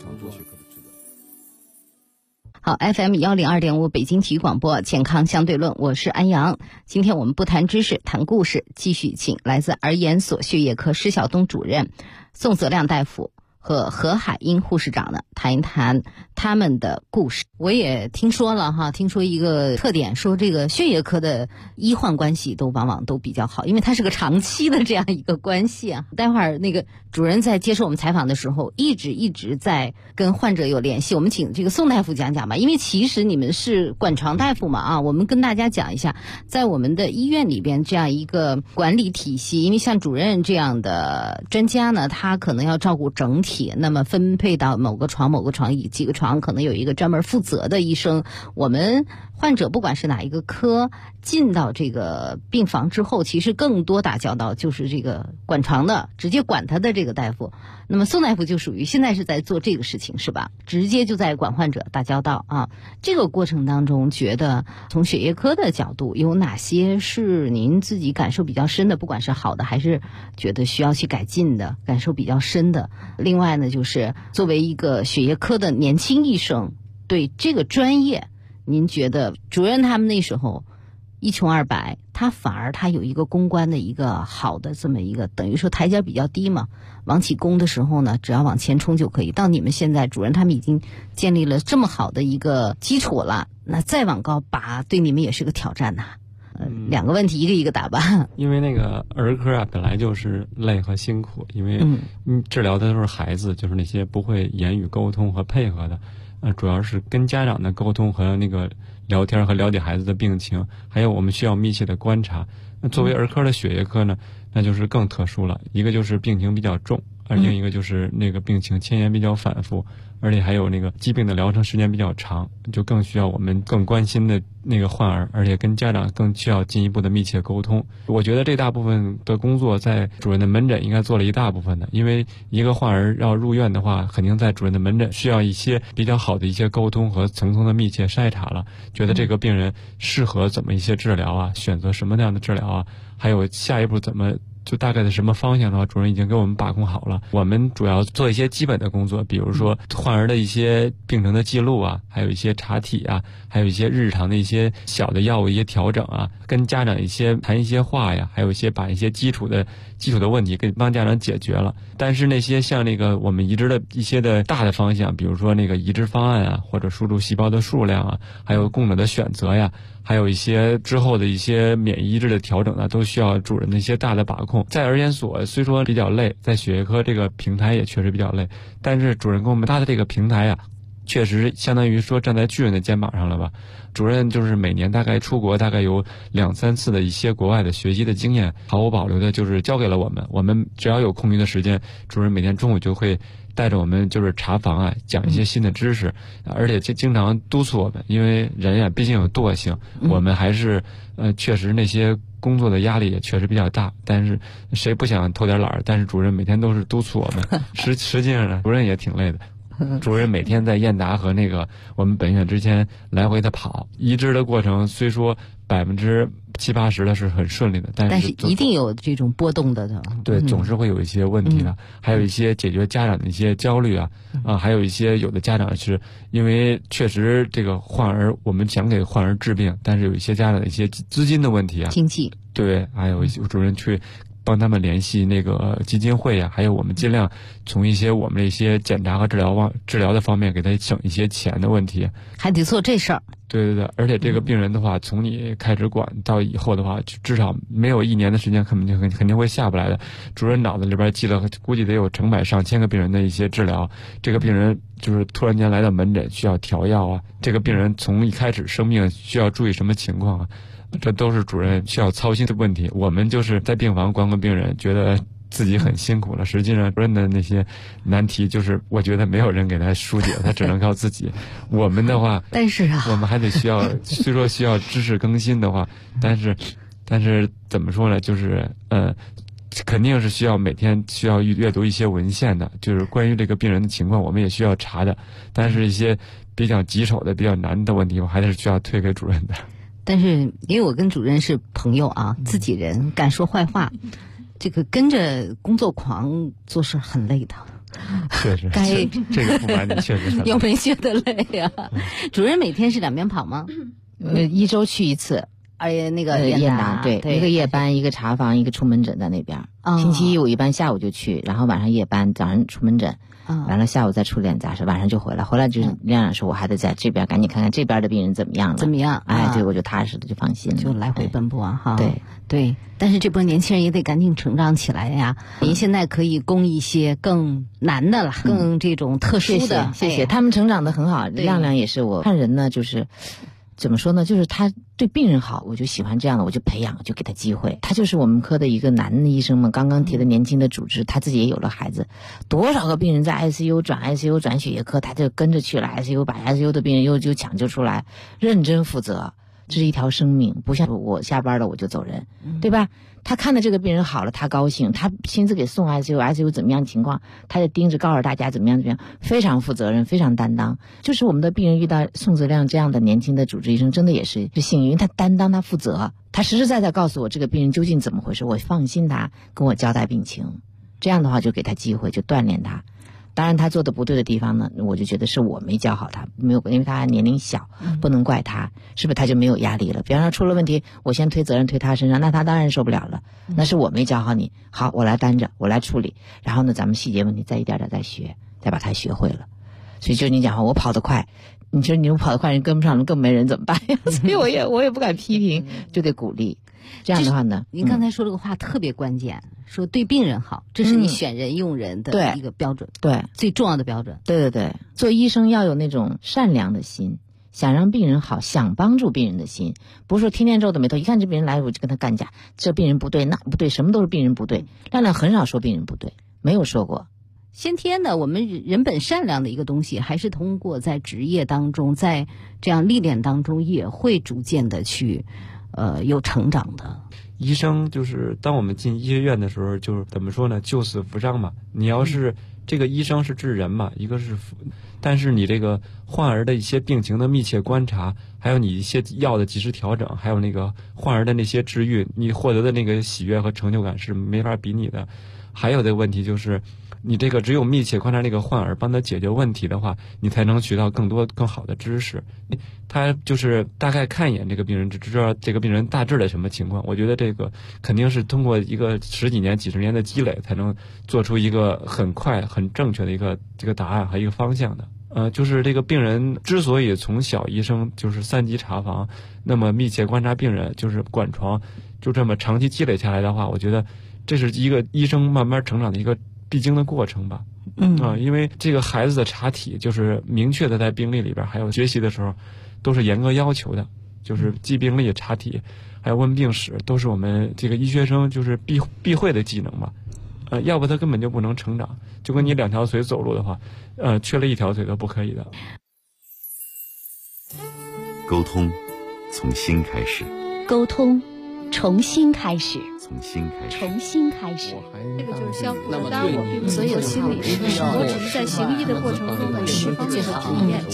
好 FM 102.5北京体育广播健康相对论，我是安阳。今天我们不谈知识谈故事，继续请来自儿研所血液科施晓东主任、宋泽亮大夫和何海英护士长呢谈一谈他们的故事。我也听说了哈，听说一个特点，说这个血液科的医患关系都往往都比较好，因为它是个长期的这样一个关系啊。待会儿那个主任在接受我们采访的时候，一直在跟患者有联系。我们请这个宋大夫讲讲吧，因为其实你们是管床大夫嘛啊，我们跟大家讲一下，在我们的医院里边这样一个管理体系，因为像主任这样的专家呢，他可能要照顾整体，那么分配到某个床几个床可能有一个专门负责的医生。我们患者不管是哪一个科进到这个病房之后，其实更多打交道就是这个管床的，直接管他的这个大夫。那么宋大夫就属于现在是在做这个事情是吧，直接就在管患者打交道啊。这个过程当中觉得从血液科的角度有哪些是您自己感受比较深的，不管是好的还是觉得需要去改进的，感受比较深的。另外呢，就是作为一个血液科的年轻医生，对这个专业您觉得主任他们那时候一穷二白，他反而他有一个攻关的一个好的这么一个，等于说台阶比较低嘛，往起攻的时候呢只要往前冲就可以。到你们现在主任他们已经建立了这么好的一个基础了，那再往高拔对你们也是个挑战呐。两个问题一个一个答吧。 因为那个儿科啊本来就是累和辛苦，因为治疗的都是孩子，就是那些不会言语沟通和配合的，主要是跟家长的沟通和那个聊天和了解孩子的病情，还有我们需要密切的观察。那作为儿科的血液科呢，那就是更特殊了，一个就是病情比较重， 而另一个就是那个病情迁延比较反复，而且还有那个疾病的疗程时间比较长，就更需要我们更关心的那个患儿，而且跟家长更需要进一步的密切沟通。我觉得这大部分的工作在主任的门诊应该做了一大部分的，因为一个患儿要入院的话，肯定在主任的门诊需要一些比较好的一些沟通和层层的密切筛查了，觉得这个病人适合怎么一些治疗啊，选择什么样的治疗啊，还有下一步怎么就大概的什么方向的话，主任已经给我们把控好了。我们主要做一些基本的工作，比如说患儿的一些病程的记录啊，还有一些查体啊，还有一些日常的一些小的药物一些调整啊，跟家长一些谈一些话呀，还有一些把一些基础的问题给帮家长解决了。但是那些像那个我们移植的一些的大的方向，比如说那个移植方案啊，或者输入细胞的数量啊，还有供者的选择呀，还有一些之后的一些免疫抑制的调整呢，都需要主任的一些大的把控。在儿研所虽说比较累，在血液科这个平台也确实比较累，但是主任给我们搭的这个平台啊，确实相当于说站在巨人的肩膀上了吧。主任就是每年大概出国大概有2-3次的一些国外的学习的经验，毫无保留的就是交给了我们。我们只要有空余的时间，主任每天中午就会带着我们就是查房啊，讲一些新的知识，而且经常督促我们，因为人呀毕竟有惰性，我们还是确实那些工作的压力也确实比较大，但是谁不想偷点懒儿？但是主任每天都是督促我们，实际上呢，主任也挺累的。主任每天在燕达和那个我们本院之间来回的跑，移植的过程虽说70-80%的是很顺利的，但是一定有这种波动的。 对，总是会有一些问题的，还有一些解决家长的一些焦虑啊，还有一些有的家长是因为确实这个患儿我们想给患儿治病，但是有一些家长的一些资金的问题啊， 经济， 对，还有一些主任去帮他们联系那个基金会呀，还有我们尽量从一些我们的一些检查和治疗的方面给他省一些钱的问题， 还得做这事儿。 对，而且这个病人的话，从你开始管到以后的话，至少没有1年的时间，肯定会下不来的。主任脑子里边记了，估计得有成百上千个病人的一些治疗。这个病人就是突然间来到门诊需要调药啊，这个病人从一开始生病需要注意什么情况啊？这都是主任需要操心的问题。我们就是在病房管病人，觉得自己很辛苦了，实际上主任的那些难题就是我觉得没有人给他疏解，他只能靠自己。我们的话， 但是啊， 我们还得需要虽说需要知识更新的话，但是怎么说呢，就是肯定是需要每天需要阅读一些文献的，就是关于这个病人的情况我们也需要查的，但是一些比较棘手的比较难的问题我还是需要推给主任的。 但是因为我跟主任是朋友啊，自己人，敢说坏话，这个跟着工作狂做事很累的。 确实，这个不瞒你，确实很累。 有没觉得累啊？主任每天是2边跑吗 ？1周去1次。 而且那个燕达，对，一个夜班，一个查房，一个出门诊在那边。星期一我一般下午就去，然后晚上夜班，早上出门诊，完了下午再处理点杂事，晚上就回来。回来就是亮亮说，我还得在这边赶紧看看这边的病人怎么样了。哎，对，我就踏实的就放心了， 就来回奔波啊，哈。 对， 但是这波年轻人也得赶紧成长起来呀。您现在可以供一些更难的了，更这种特殊的。 谢谢，他们成长得很好。亮亮也是，我看人呢，就是怎么说呢，就是他对病人好，我就喜欢这样的，我就培养，就给他机会。他就是我们科的一个男的医生嘛，刚刚提的年轻的主治，他自己也有了孩子，多少个病人在 ICU 转血液科，他就跟着去了 ICU， 把 ICU 的病人又抢救出来，认真负责。这是一条生命，不像我下班了我就走人，对吧？他看到这个病人好了，他高兴，他亲自给送 ICU 怎么样情况，他就盯着告诉大家怎么样，非常负责任，非常担当。就是我们的病人遇到宋泽亮这样的年轻的主治医生，真的也是幸运，他担当，他负责，他实实在在告诉我这个病人究竟怎么回事，我放心他跟我交代病情，这样的话就给他机会，就锻炼他。当然他做的不对的地方呢，我就觉得是我没教好他，没有，因为他年龄小，不能怪他，是不是他就没有压力了？比方说出了问题，我先推责任推他身上，那他当然受不了了，那是我没教好你，好，我来担着，我来处理，然后呢，咱们细节问题再一点点再学，再把它学会了。所以就你讲话，我跑得快，你说你跑得快，人跟不上，更没人怎么办呀？所以我也不敢批评，就得鼓励。这样的话呢， 您刚才说这个话特别关键，说对病人好，这是你选人用人的一个标准， 对， 最重要的标准。 对，做医生要有那种善良的心，想让病人好，想帮助病人的心，不是说天天皱着眉头，一看这病人来我就跟他干架，这病人不对，那不对，什么都是病人不对。亮亮很少说病人不对，没有说过， 先天的，我们人本善良的一个东西，还是通过在职业当中，在这样历练当中，也会逐渐的去有成长的。 医生就是当我们进医学院的时候，就是怎么说呢，救死扶伤嘛。你要是这个医生是治人嘛，一个是但是你这个患儿的一些病情的密切观察，还有你一些药的及时调整，还有那个患儿的那些治愈，你获得的那个喜悦和成就感是没法比拟的。还有的问题就是，你这个只有密切观察那个患儿，帮他解决问题的话，你才能学到更多更好的知识。他就是大概看一眼这个病人，只知道这个病人大致的什么情况。我觉得这个肯定是通过一个10几年、几十年的积累，才能做出一个很快、很正确的一个这个答案和一个方向的。就是这个病人之所以从小医生就是3级查房，那么密切观察病人，就是管床，就这么长期积累下来的话，我觉得这是一个医生慢慢成长的一个必经的过程吧。因为这个孩子的查体就是明确的在病历里边，还有学习的时候都是严格要求的，就是记病历、查体，还有问病史，都是我们这个医学生就是必会的技能嘛。要不他根本就不能成长，就跟你2条腿走路的话，缺了1条腿都不可以的。 沟通从心开始， 沟通从心开始， 从心开始， 从心开始。 这个就是相互的，当然我并不是有心理师，我只是在行医的过程中有十方面的体验。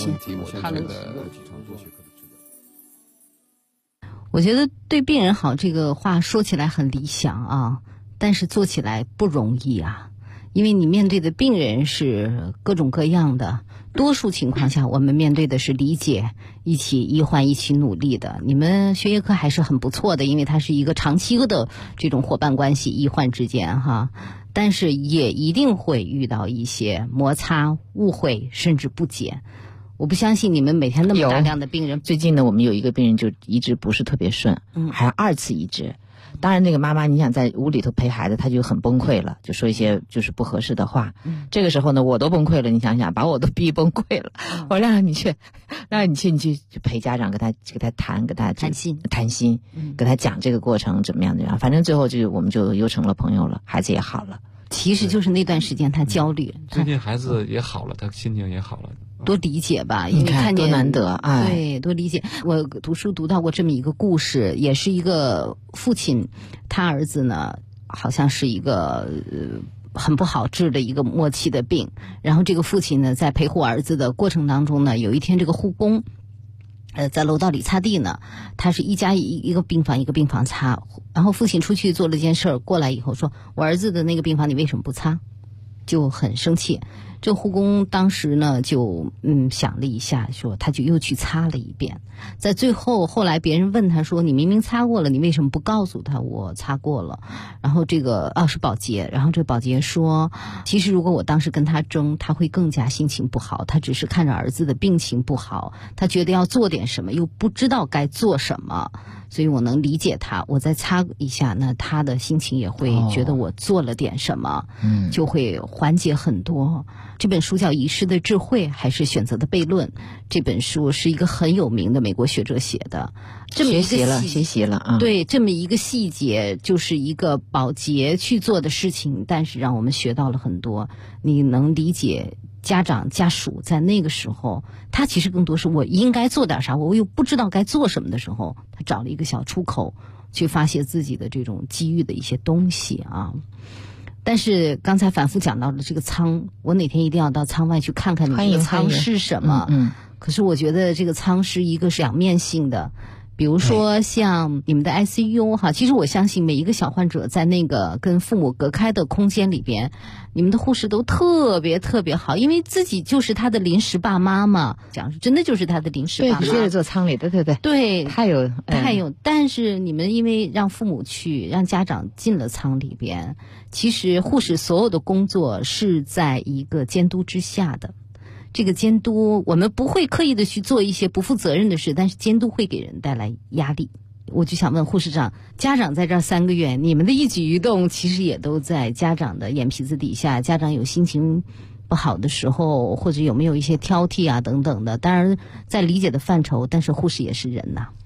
我觉得对病人好这个话说起来很理想啊，但是做起来不容易啊，因为你面对的病人是各种各样的，多数情况下我们面对的是理解，一起医患一起努力的。你们血液科还是很不错的，因为它是一个长期的这种伙伴关系，医患之间哈，但是也一定会遇到一些摩擦、误会甚至不解。我不相信你们每天那么大量的病人。 最近呢，我们有一个病人就移植不是特别顺，还要2次移植。当然那个妈妈你想在屋里头陪孩子，她就很崩溃了，就说一些就是不合适的话。这个时候呢我都崩溃了，你想想把我都逼崩溃了。我让你去陪家长，跟他谈，跟他谈心，跟他讲这个过程怎么样的，反正最后我们就又成了朋友了，孩子也好了。 其实就是那段时间他焦虑， 最近孩子也好了，他心情也好了。 多理解吧，因为看见多难得， 对，多理解。我读书读到过这么一个故事，也是一个父亲，他儿子呢好像是一个很不好治的一个末期的病，然后这个父亲呢在陪护儿子的过程当中呢，有一天这个护工在楼道里擦地呢，他是一家一个病房一个病房擦，然后父亲出去做了件事儿，过来以后说，我儿子的那个病房你为什么不擦，就很生气。这护工当时呢就想了一下，说他就又去擦了一遍，在后来别人问他说，你明明擦过了，你为什么不告诉他我擦过了？然后这个是保洁，然后这保洁说，其实如果我当时跟他争，他会更加心情不好，他只是看着儿子的病情不好，他觉得要做点什么又不知道该做什么，所以我能理解他，我再擦一下，那他的心情也会觉得我做了点什么，就会缓解很多。这本书叫《遗失的智慧还是选择的悖论》，这本书是一个很有名的美国学者写的。 学习了啊！ 对，这么一个细节，就是一个保洁去做的事情，但是让我们学到了很多。你能理解家长家属在那个时候，他其实更多是我应该做点啥，我又不知道该做什么的时候，他找了一个小出口去发泄自己的这种机遇的一些东西啊。但是刚才反复讲到了这个仓，我哪天一定要到仓外去看看你这个仓是什么。可是我觉得这个仓是一个两面性的，比如说像你们的 ICU 哈，其实我相信每一个小患者在那个跟父母隔开的空间里边，你们的护士都特别特别好，因为自己就是他的临时爸妈嘛，讲真的就是他的临时爸妈。 对，接着做仓里的，对，太有。 但是你们因为让父母去，让家长进了仓里边，其实护士所有的工作是在一个监督之下的。这个监督我们不会刻意的去做一些不负责任的事，但是监督会给人带来压力。我就想问护士长，家长在这3个月，你们的一举一动其实也都在家长的眼皮子底下，家长有心情不好的时候，或者有没有一些挑剔啊等等的，当然在理解的范畴，但是护士也是人呐。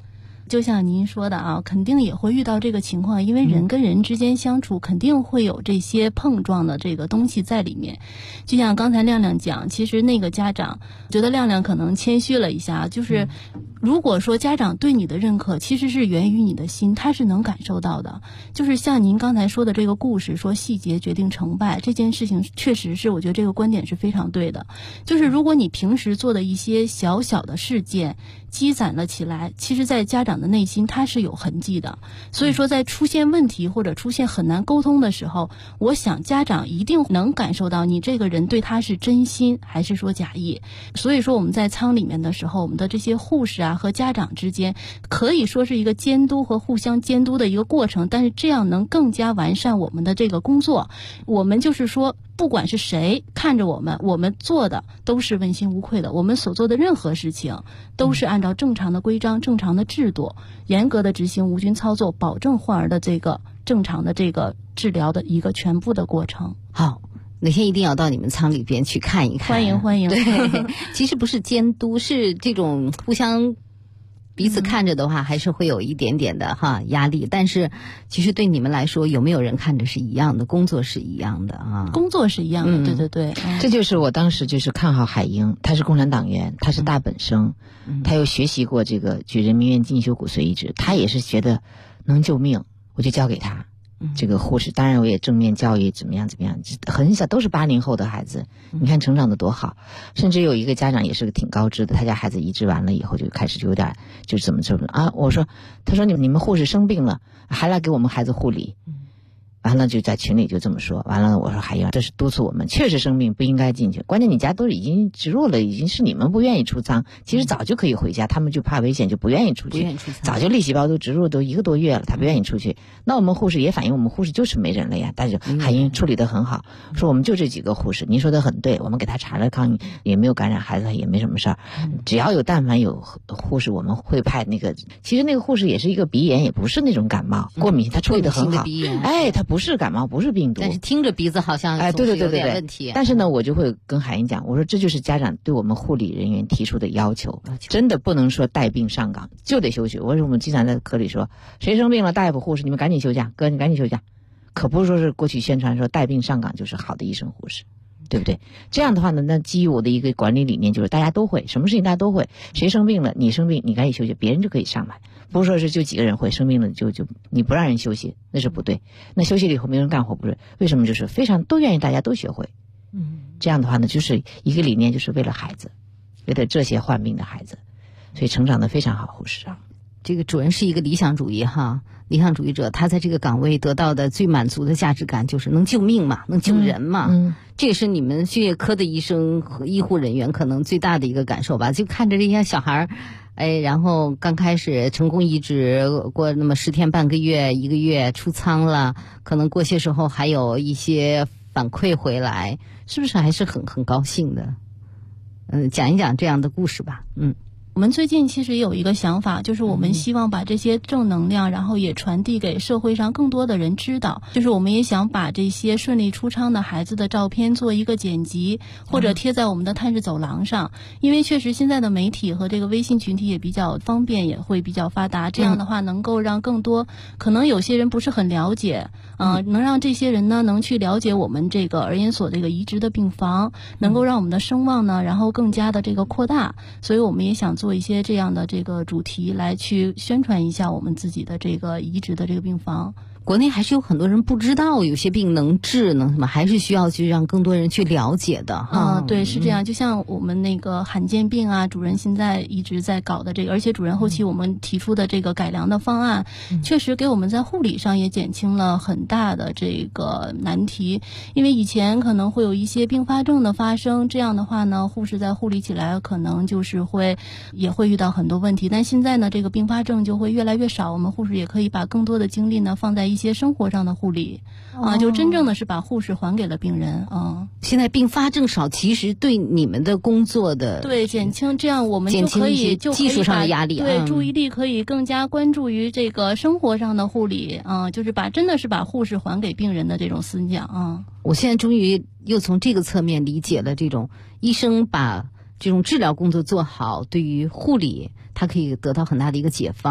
就像您说的啊，肯定也会遇到这个情况，因为人跟人之间相处肯定会有这些碰撞的这个东西在里面。就像刚才亮亮讲，其实那个家长觉得亮亮可能谦虚了一下，就是如果说家长对你的认可其实是源于你的心，他是能感受到的。就是像您刚才说的这个故事，说细节决定成败，这件事情确实是我觉得这个观点是非常对的。就是如果你平时做的一些小小的事件积攒了起来，其实在家长的内心它是有痕迹的。所以说在出现问题或者出现很难沟通的时候，我想家长一定能感受到你这个人对他是真心还是说假意。所以说我们在舱里面的时候，我们的这些护士啊和家长之间可以说是一个监督和互相监督的一个过程，但是这样能更加完善我们的这个工作。我们就是说不管是谁看着我们做的都是问心无愧的，我们所做的任何事情都是按照正常的规章、正常的制度，严格的执行无菌操作，保证患儿的这个正常的这个治疗的一个全部的过程。 好，哪天一定要到你们舱里边去看一看。 欢迎。 对，其实不是监督，是这种互相彼此看着的话，还是会有一点点的压力。但是其实对你们来说，有没有人看着是一样的，工作是一样的啊？ 工作是一样的，对。 这就是我当时就是看好海英，他是共产党员，他是大本生，他又学习过这个去人民医院进修骨髓移植，他也是觉得能救命，我就交给他。这个护士，当然我也正面教育怎么样，很小，都是80后的孩子，你看成长的多好。甚至有一个家长也是个挺高知的，他家孩子移植完了以后就开始就有点就怎么啊，他说你们护士生病了还来给我们孩子护理，完了就在群里就这么说，完了我说海英，这是督促我们，确实生病不应该进去，关键你家都已经植入了，已经是你们不愿意出舱，其实早就可以回家，他们就怕危险就不愿意出去，早就粒细胞都植入都1个多月了，他不愿意出去。那我们护士也反映，我们护士就是没人了呀，但是海英处理得很好，说我们就这几个护士，您说的很对，我们给他查了抗议，也没有感染，孩子也没什么事儿，只要但凡有护士，我们会派那个，其实那个护士也是一个鼻炎，也不是那种感冒过敏，他处理得很好，他不是感冒，不是病毒， 但是听着鼻子好像对有点问题。 但是呢，我就会跟海英讲，我说这就是家长对我们护理人员提出的要求，真的不能说带病上岗就得休息。我说我们经常在科里说，谁生病了，大夫护士你们赶紧休假，哥你赶紧休假，可不是说是过去宣传说带病上岗就是好的医生护士，对不对？这样的话呢，那基于我的一个管理理念就是大家都会，什么事情大家都会，谁生病了你生病你赶紧休息，别人就可以上来，不是说是就几个人会，生病了就你不让人休息，那是不对。那休息了以后没人干活不是？为什么？就是非常都愿意大家都学会。这样的话呢，就是一个理念，就是为了孩子，为了这些患病的孩子，所以成长得非常好。护士这个主任是一个理想主义理想主义者，他在这个岗位得到的最满足的价值感就是能救命嘛，能救人嘛。这也是你们血液科的医生和医护人员可能最大的一个感受吧。就看着这些小孩然后刚开始成功移植过那么10天半个月1个月出舱了，可能过些时候还有一些反馈回来，是不是还是很高兴的？讲一讲这样的故事吧。 我们最近其实也有一个想法，就是我们希望把这些正能量，然后也传递给社会上更多的人知道。就是我们也想把这些顺利出舱的孩子的照片做一个剪辑，或者贴在我们的探视走廊上。因为确实现在的媒体和这个微信群体也比较方便，也会比较发达。这样的话能够让更多可能有些人不是很了解，能让这些人呢能去了解我们这个儿研所这个移植的病房，能够让我们的声望呢然后更加的这个扩大。所以我们也想做一些这样的这个主题来去宣传一下我们自己的这个移植的这个病房。 国内还是有很多人不知道有些病能治呢，还是需要去让更多人去了解的对，是这样。就像我们那个罕见病啊，主任现在一直在搞的这个，而且主任后期我们提出的这个改良的方案，确实给我们在护理上也减轻了很大的这个难题。因为以前可能会有一些并发症的发生，这样的话呢，护士在护理起来可能就是也会遇到很多问题。但现在呢，这个并发症就会越来越少，我们护士也可以把更多的精力呢放在一些生活上的护理就真正的是把护士还给了病人现在并发症少，其实对你们的工作的减轻，这样我们就可以技术上的压力， 注意力可以更加关注于这个生活上的护理就是真的是把护士还给病人的这种思想我现在终于又从这个侧面理解了这种医生把这种治疗工作做好，对于护理它可以得到很大的一个解放。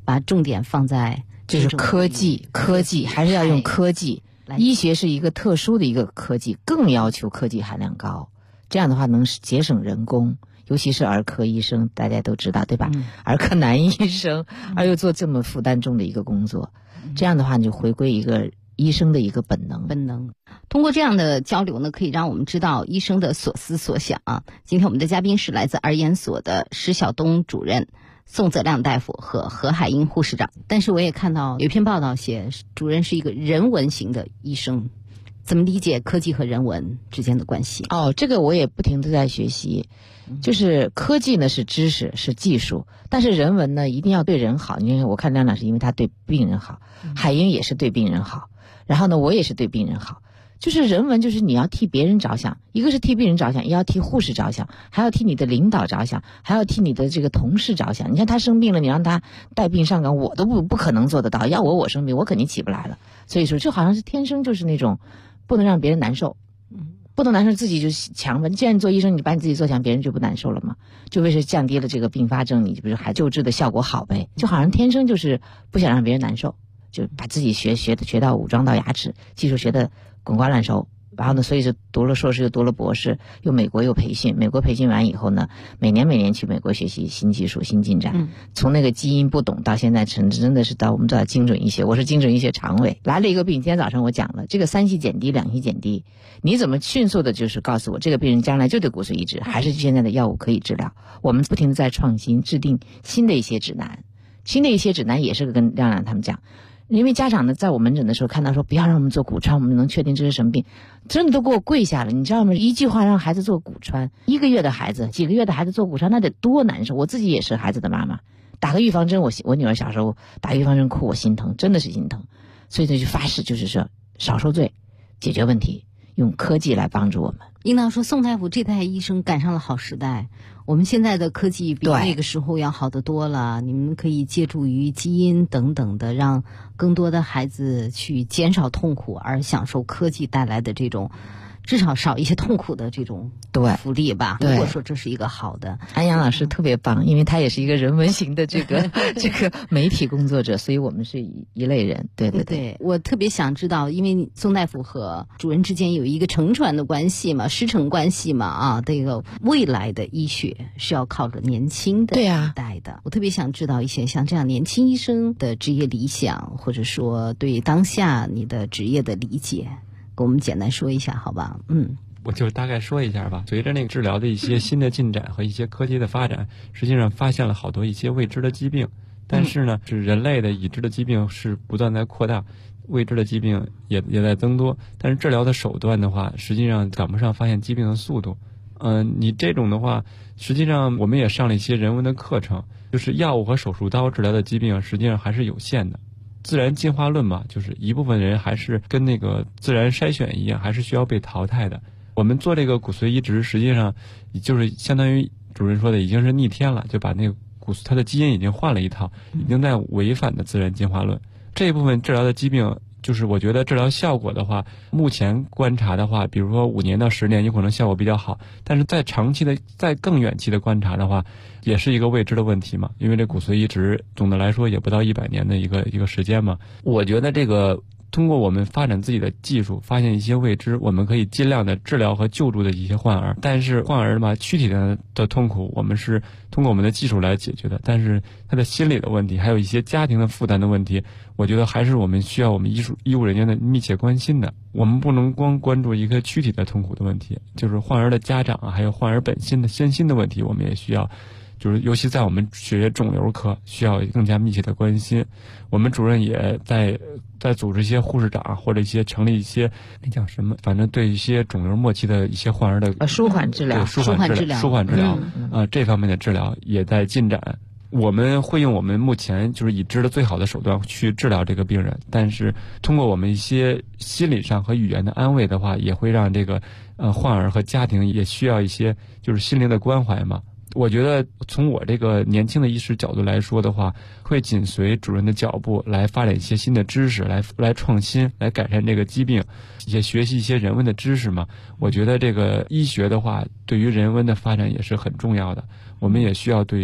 把重点放在就是科技还是要用科技。医学是一个特殊的一个科技，更要求科技含量高，这样的话能节省人工，尤其是儿科医生，大家都知道对吧？儿科男医生，而又做这么负担重的一个工作，这样的话你就回归一个医生的一个本能。 通过这样的交流呢，可以让我们知道医生的所思所想啊。今天我们的嘉宾是来自儿研所的石晓东主任、宋泽亮大夫和何海英护士长。但是我也看到有篇报道写主任是一个人文型的医生，怎么理解科技和人文之间的关系？ 这个我也不停地在学习。就是科技呢是知识是技术，但是人文呢一定要对人好。你看我看亮亮是因为他对病人好，海英也是对病人好，然后呢我也是对病人好。就是人文，就是你要替别人着想，一个是替病人着想，也要替护士着想，还要替你的领导着想，还要替你的这个同事着想。你看他生病了，你让他带病上岗，我都不可能做得到。要我生病，我肯定起不来了。所以说，这好像是天生就是那种不能让别人难受，不能难受自己就强吧。既然你做医生，你把你自己做强，别人就不难受了嘛，就为是降低了这个并发症，你不是还救治的效果好呗？就好像天生就是不想让别人难受，就把自己学到武装到牙齿，技术学的滚瓜烂熟，然后呢，所以就读了硕士，又读了博士，又美国又培训，美国培训完以后呢，每年去美国学习新技术、新进展。从那个基因不懂到现在真的是到我们叫精准医学，我是精准医学常委。来了一个病，今天早上我讲了这个3系减低、2系减低，你怎么迅速的就是告诉我这个病人将来就得骨髓移植，还是现在的药物可以治疗？我们不停的在创新，制定新的一些指南，也是跟亮亮他们讲。因为家长呢，在我门诊的时候看到说不要让我们做骨穿，我们能确定这是什么病，真的都给我跪下了。你知道吗？一句话让孩子做骨穿，1个月的孩子、几个月的孩子做骨穿，那得多难受。我自己也是孩子的妈妈，打个预防针，我女儿小时候打预防针哭，我心疼，真的是心疼。所以这就发誓，就是说少受罪，解决问题，用科技来帮助我们。 应当说，宋大夫这代医生赶上了好时代。我们现在的科技比那个时候要好得多了，你们可以借助于基因等等的，让更多的孩子去减少痛苦，而享受科技带来的这种至少少一些痛苦的这种福利吧。如果说这是一个好的， 安阳老师特别棒，因为他也是一个人文型的这个媒体工作者，所以我们是一类人。对， 我特别想知道，因为宋大夫和主任之间有一个承传的关系嘛，师承关系嘛啊，这个未来的医学是要靠着年轻的一代的。我特别想知道一些像这样年轻医生的职业理想，或者说对当下你的职业的理解。给我们简单说一下好吧？ 我就大概说一下吧。随着那个治疗的一些新的进展和一些科技的发展，实际上发现了好多一些未知的疾病，但是呢，是人类的已知的疾病是不断在扩大，未知的疾病也在增多，但是治疗的手段的话，实际上赶不上发现疾病的速度。你这种的话，实际上我们也上了一些人文的课程，就是药物和手术刀治疗的疾病实际上还是有限的。自然进化论嘛，就是一部分人还是跟那个自然筛选一样，还是需要被淘汰的。我们做这个骨髓移植，实际上就是相当于主任说的，已经是逆天了，就把那个骨髓它的基因已经换了一套，已经在违反的自然进化论。这一部分治疗的疾病，就是我觉得治疗效果的话，目前观察的话，比如说5年到10年有可能效果比较好，但是在长期的、在更远期的观察的话，也是一个未知的问题嘛。因为这骨髓移植总的来说也不到100年的一个时间嘛。我觉得这个通过我们发展自己的技术，发现一些未知，我们可以尽量的治疗和救助的一些患儿。但是患儿嘛，躯体的痛苦我们是通过我们的技术来解决的，但是他的心理的问题，还有一些家庭的负担的问题，我觉得还是我们需要我们医务人员的密切关心的。我们不能光关注一个躯体的痛苦的问题，就是患儿的家长还有患儿本身的身心的问题，我们也需要，就是尤其在我们血液肿瘤科需要更加密切的关心。我们主任也在组织一些护士长，或者一些成立一些那叫什么，反正对一些肿瘤末期的一些患儿的舒缓治疗， 这方面的治疗也在进展。我们会用我们目前就是已知的最好的手段去治疗这个病人，但是通过我们一些心理上和语言的安慰的话，也会让这个患儿和家庭也需要一些就是心灵的关怀嘛。我觉得从我这个年轻的医师角度来说的话，会紧随主任的脚步来发展一些新的知识，来创新，来改善这个疾病，也学习一些人文的知识嘛。我觉得这个医学的话，对于人文的发展也是很重要的。我们也需要对于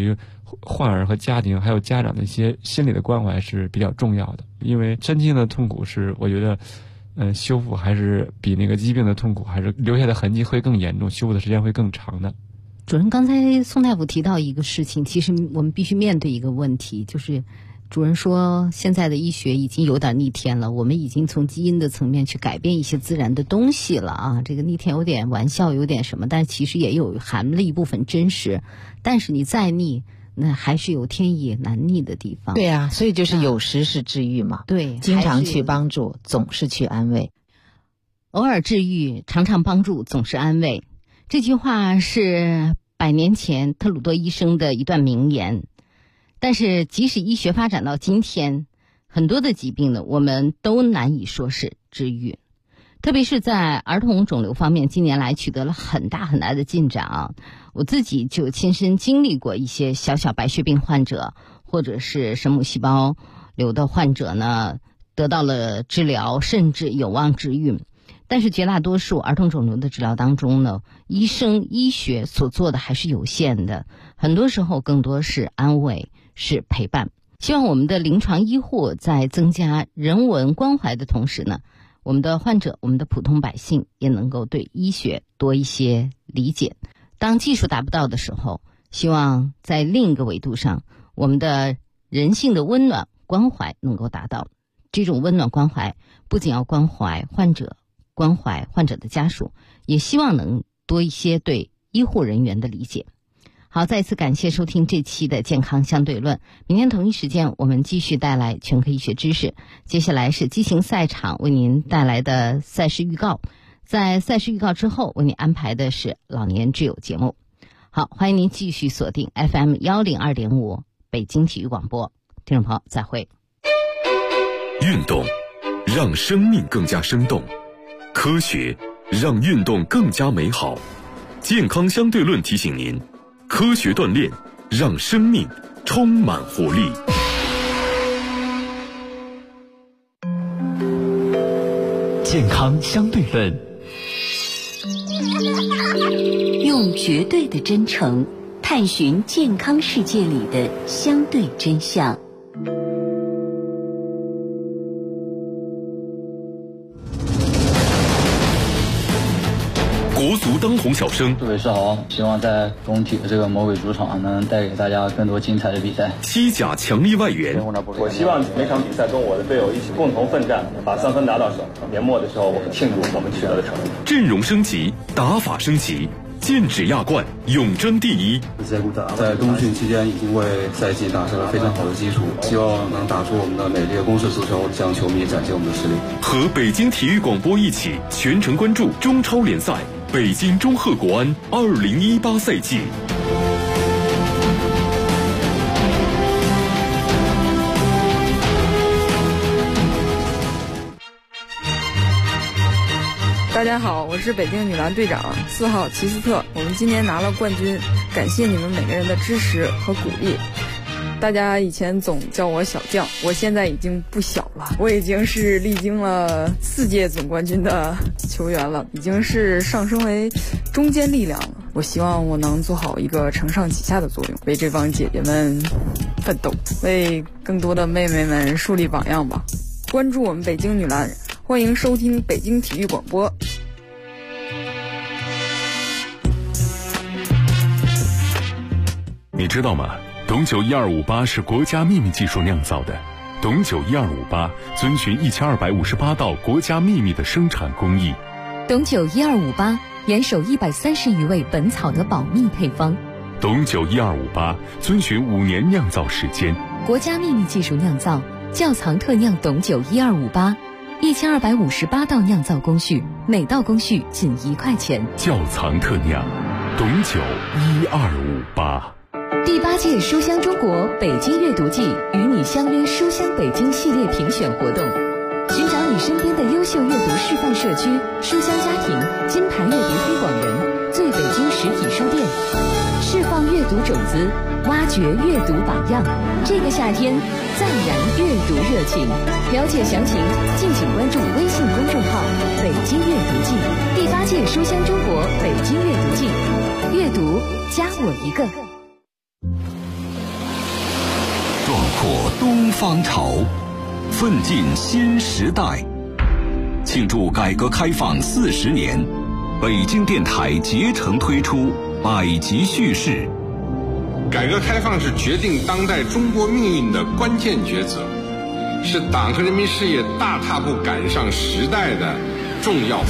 患儿和家庭还有家长的一些心理的关怀是比较重要的。因为身心的痛苦是我觉得修复还是比那个疾病的痛苦还是留下的痕迹会更严重，修复的时间会更长的。 主任，刚才宋大夫提到一个事情，其实我们必须面对一个问题，就是主任说现在的医学已经有点逆天了，我们已经从基因的层面去改变一些自然的东西了啊。这个逆天有点玩笑，有点什么，但其实也有含了一部分真实。但是你再逆，那还是有天意难逆的地方。 对啊，所以就是有时是治愈嘛。 对， 经常去帮助，总是去安慰。 偶尔治愈，常常帮助，总是安慰。这句话是100年前特鲁多医生的一段名言。但是即使医学发展到今天，很多的疾病呢，我们都难以说是治愈。特别是在儿童肿瘤方面，近年来取得了很大很大的进展啊。我自己就亲身经历过一些小白血病患者，或者是生母细胞瘤的患者呢，得到了治疗，甚至有望治愈。但是绝大多数儿童肿瘤的治疗当中呢，医学所做的还是有限的，很多时候更多是安慰，是陪伴。希望我们的临床医护在增加人文关怀的同时呢，我们的患者，我们的普通百姓也能够对医学多一些理解。当技术达不到的时候，希望在另一个维度上，我们的人性的温暖关怀能够达到。这种温暖关怀不仅要关怀患者，关怀患者的家属，也希望能多一些对医护人员的理解。好，再一次感谢收听这期的健康相对论。明天同一时间我们继续带来全科医学知识。接下来是激情赛场为您带来的赛事预告，在赛事预告之后为您安排的是老年之友节目。好，欢迎您继续锁定 FM 102.5北京体育广播。听众朋友再会。 运动让生命更加生动，科学让运动更加美好。健康相对论提醒您，科学锻炼让生命充满活力。 健康相对论，用绝对的真诚探寻健康世界里的相对真相。 国足当红小生， 各位是好，希望在工体的这个魔鬼主场能带给大家更多精彩的比赛。 西甲强力外援， 我希望每场比赛跟我的队友一起共同奋战，把3分拿到手。年末的时候，我们庆祝我们取得的成绩。 阵容升级，打法升级，剑指亚冠，永争第一。 在冬训期间已经为赛季打下了非常好的基础，希望能打出我们的美丽的攻势足球，向球迷展现我们的实力。 和北京体育广播一起全程关注中超联赛北京中赫国安2018赛季。 大家好，我是北京女篮队长4号齐斯特，我们今年拿了冠军，感谢你们每个人的支持和鼓励。大家以前总叫我小将，我现在已经不小了，我已经是历经了4届总冠军的球员了，已经是上升为中坚力量了。我希望我能做好一个承上启下的作用，为这帮姐姐们奋斗，为更多的妹妹们树立榜样吧。关注我们北京女篮，欢迎收听北京体育广播。 你知道吗？董酒1258是国家秘密技术酿造的。董酒1258遵循1258道国家秘密的生产工艺。 董酒1258严守130余味本草的保密配方。 董酒1258遵循5年酿造时间。 国家秘密技术酿造，窖藏特酿董酒1258，1258道酿造工序，每道工序仅1块钱。 窖藏特酿，董酒1258。 第8届书香中国北京阅读季与你相约书香北京系列评选活动，寻找你身边的优秀阅读示范社区、书香家庭、金牌阅读推广人、最北京实体书店，释放阅读种子，挖掘阅读榜样。这个夏天再燃阅读热情。了解详情，敬请关注微信公众号“北京阅读季”。第8届书香中国北京阅读季，阅读加我一个。 东方潮，奋进新时代。庆祝改革开放40年，北京电台竭诚推出百集叙事。 改革开放是决定当代中国命运的关键抉择，是党和人民事业大踏步赶上时代的重要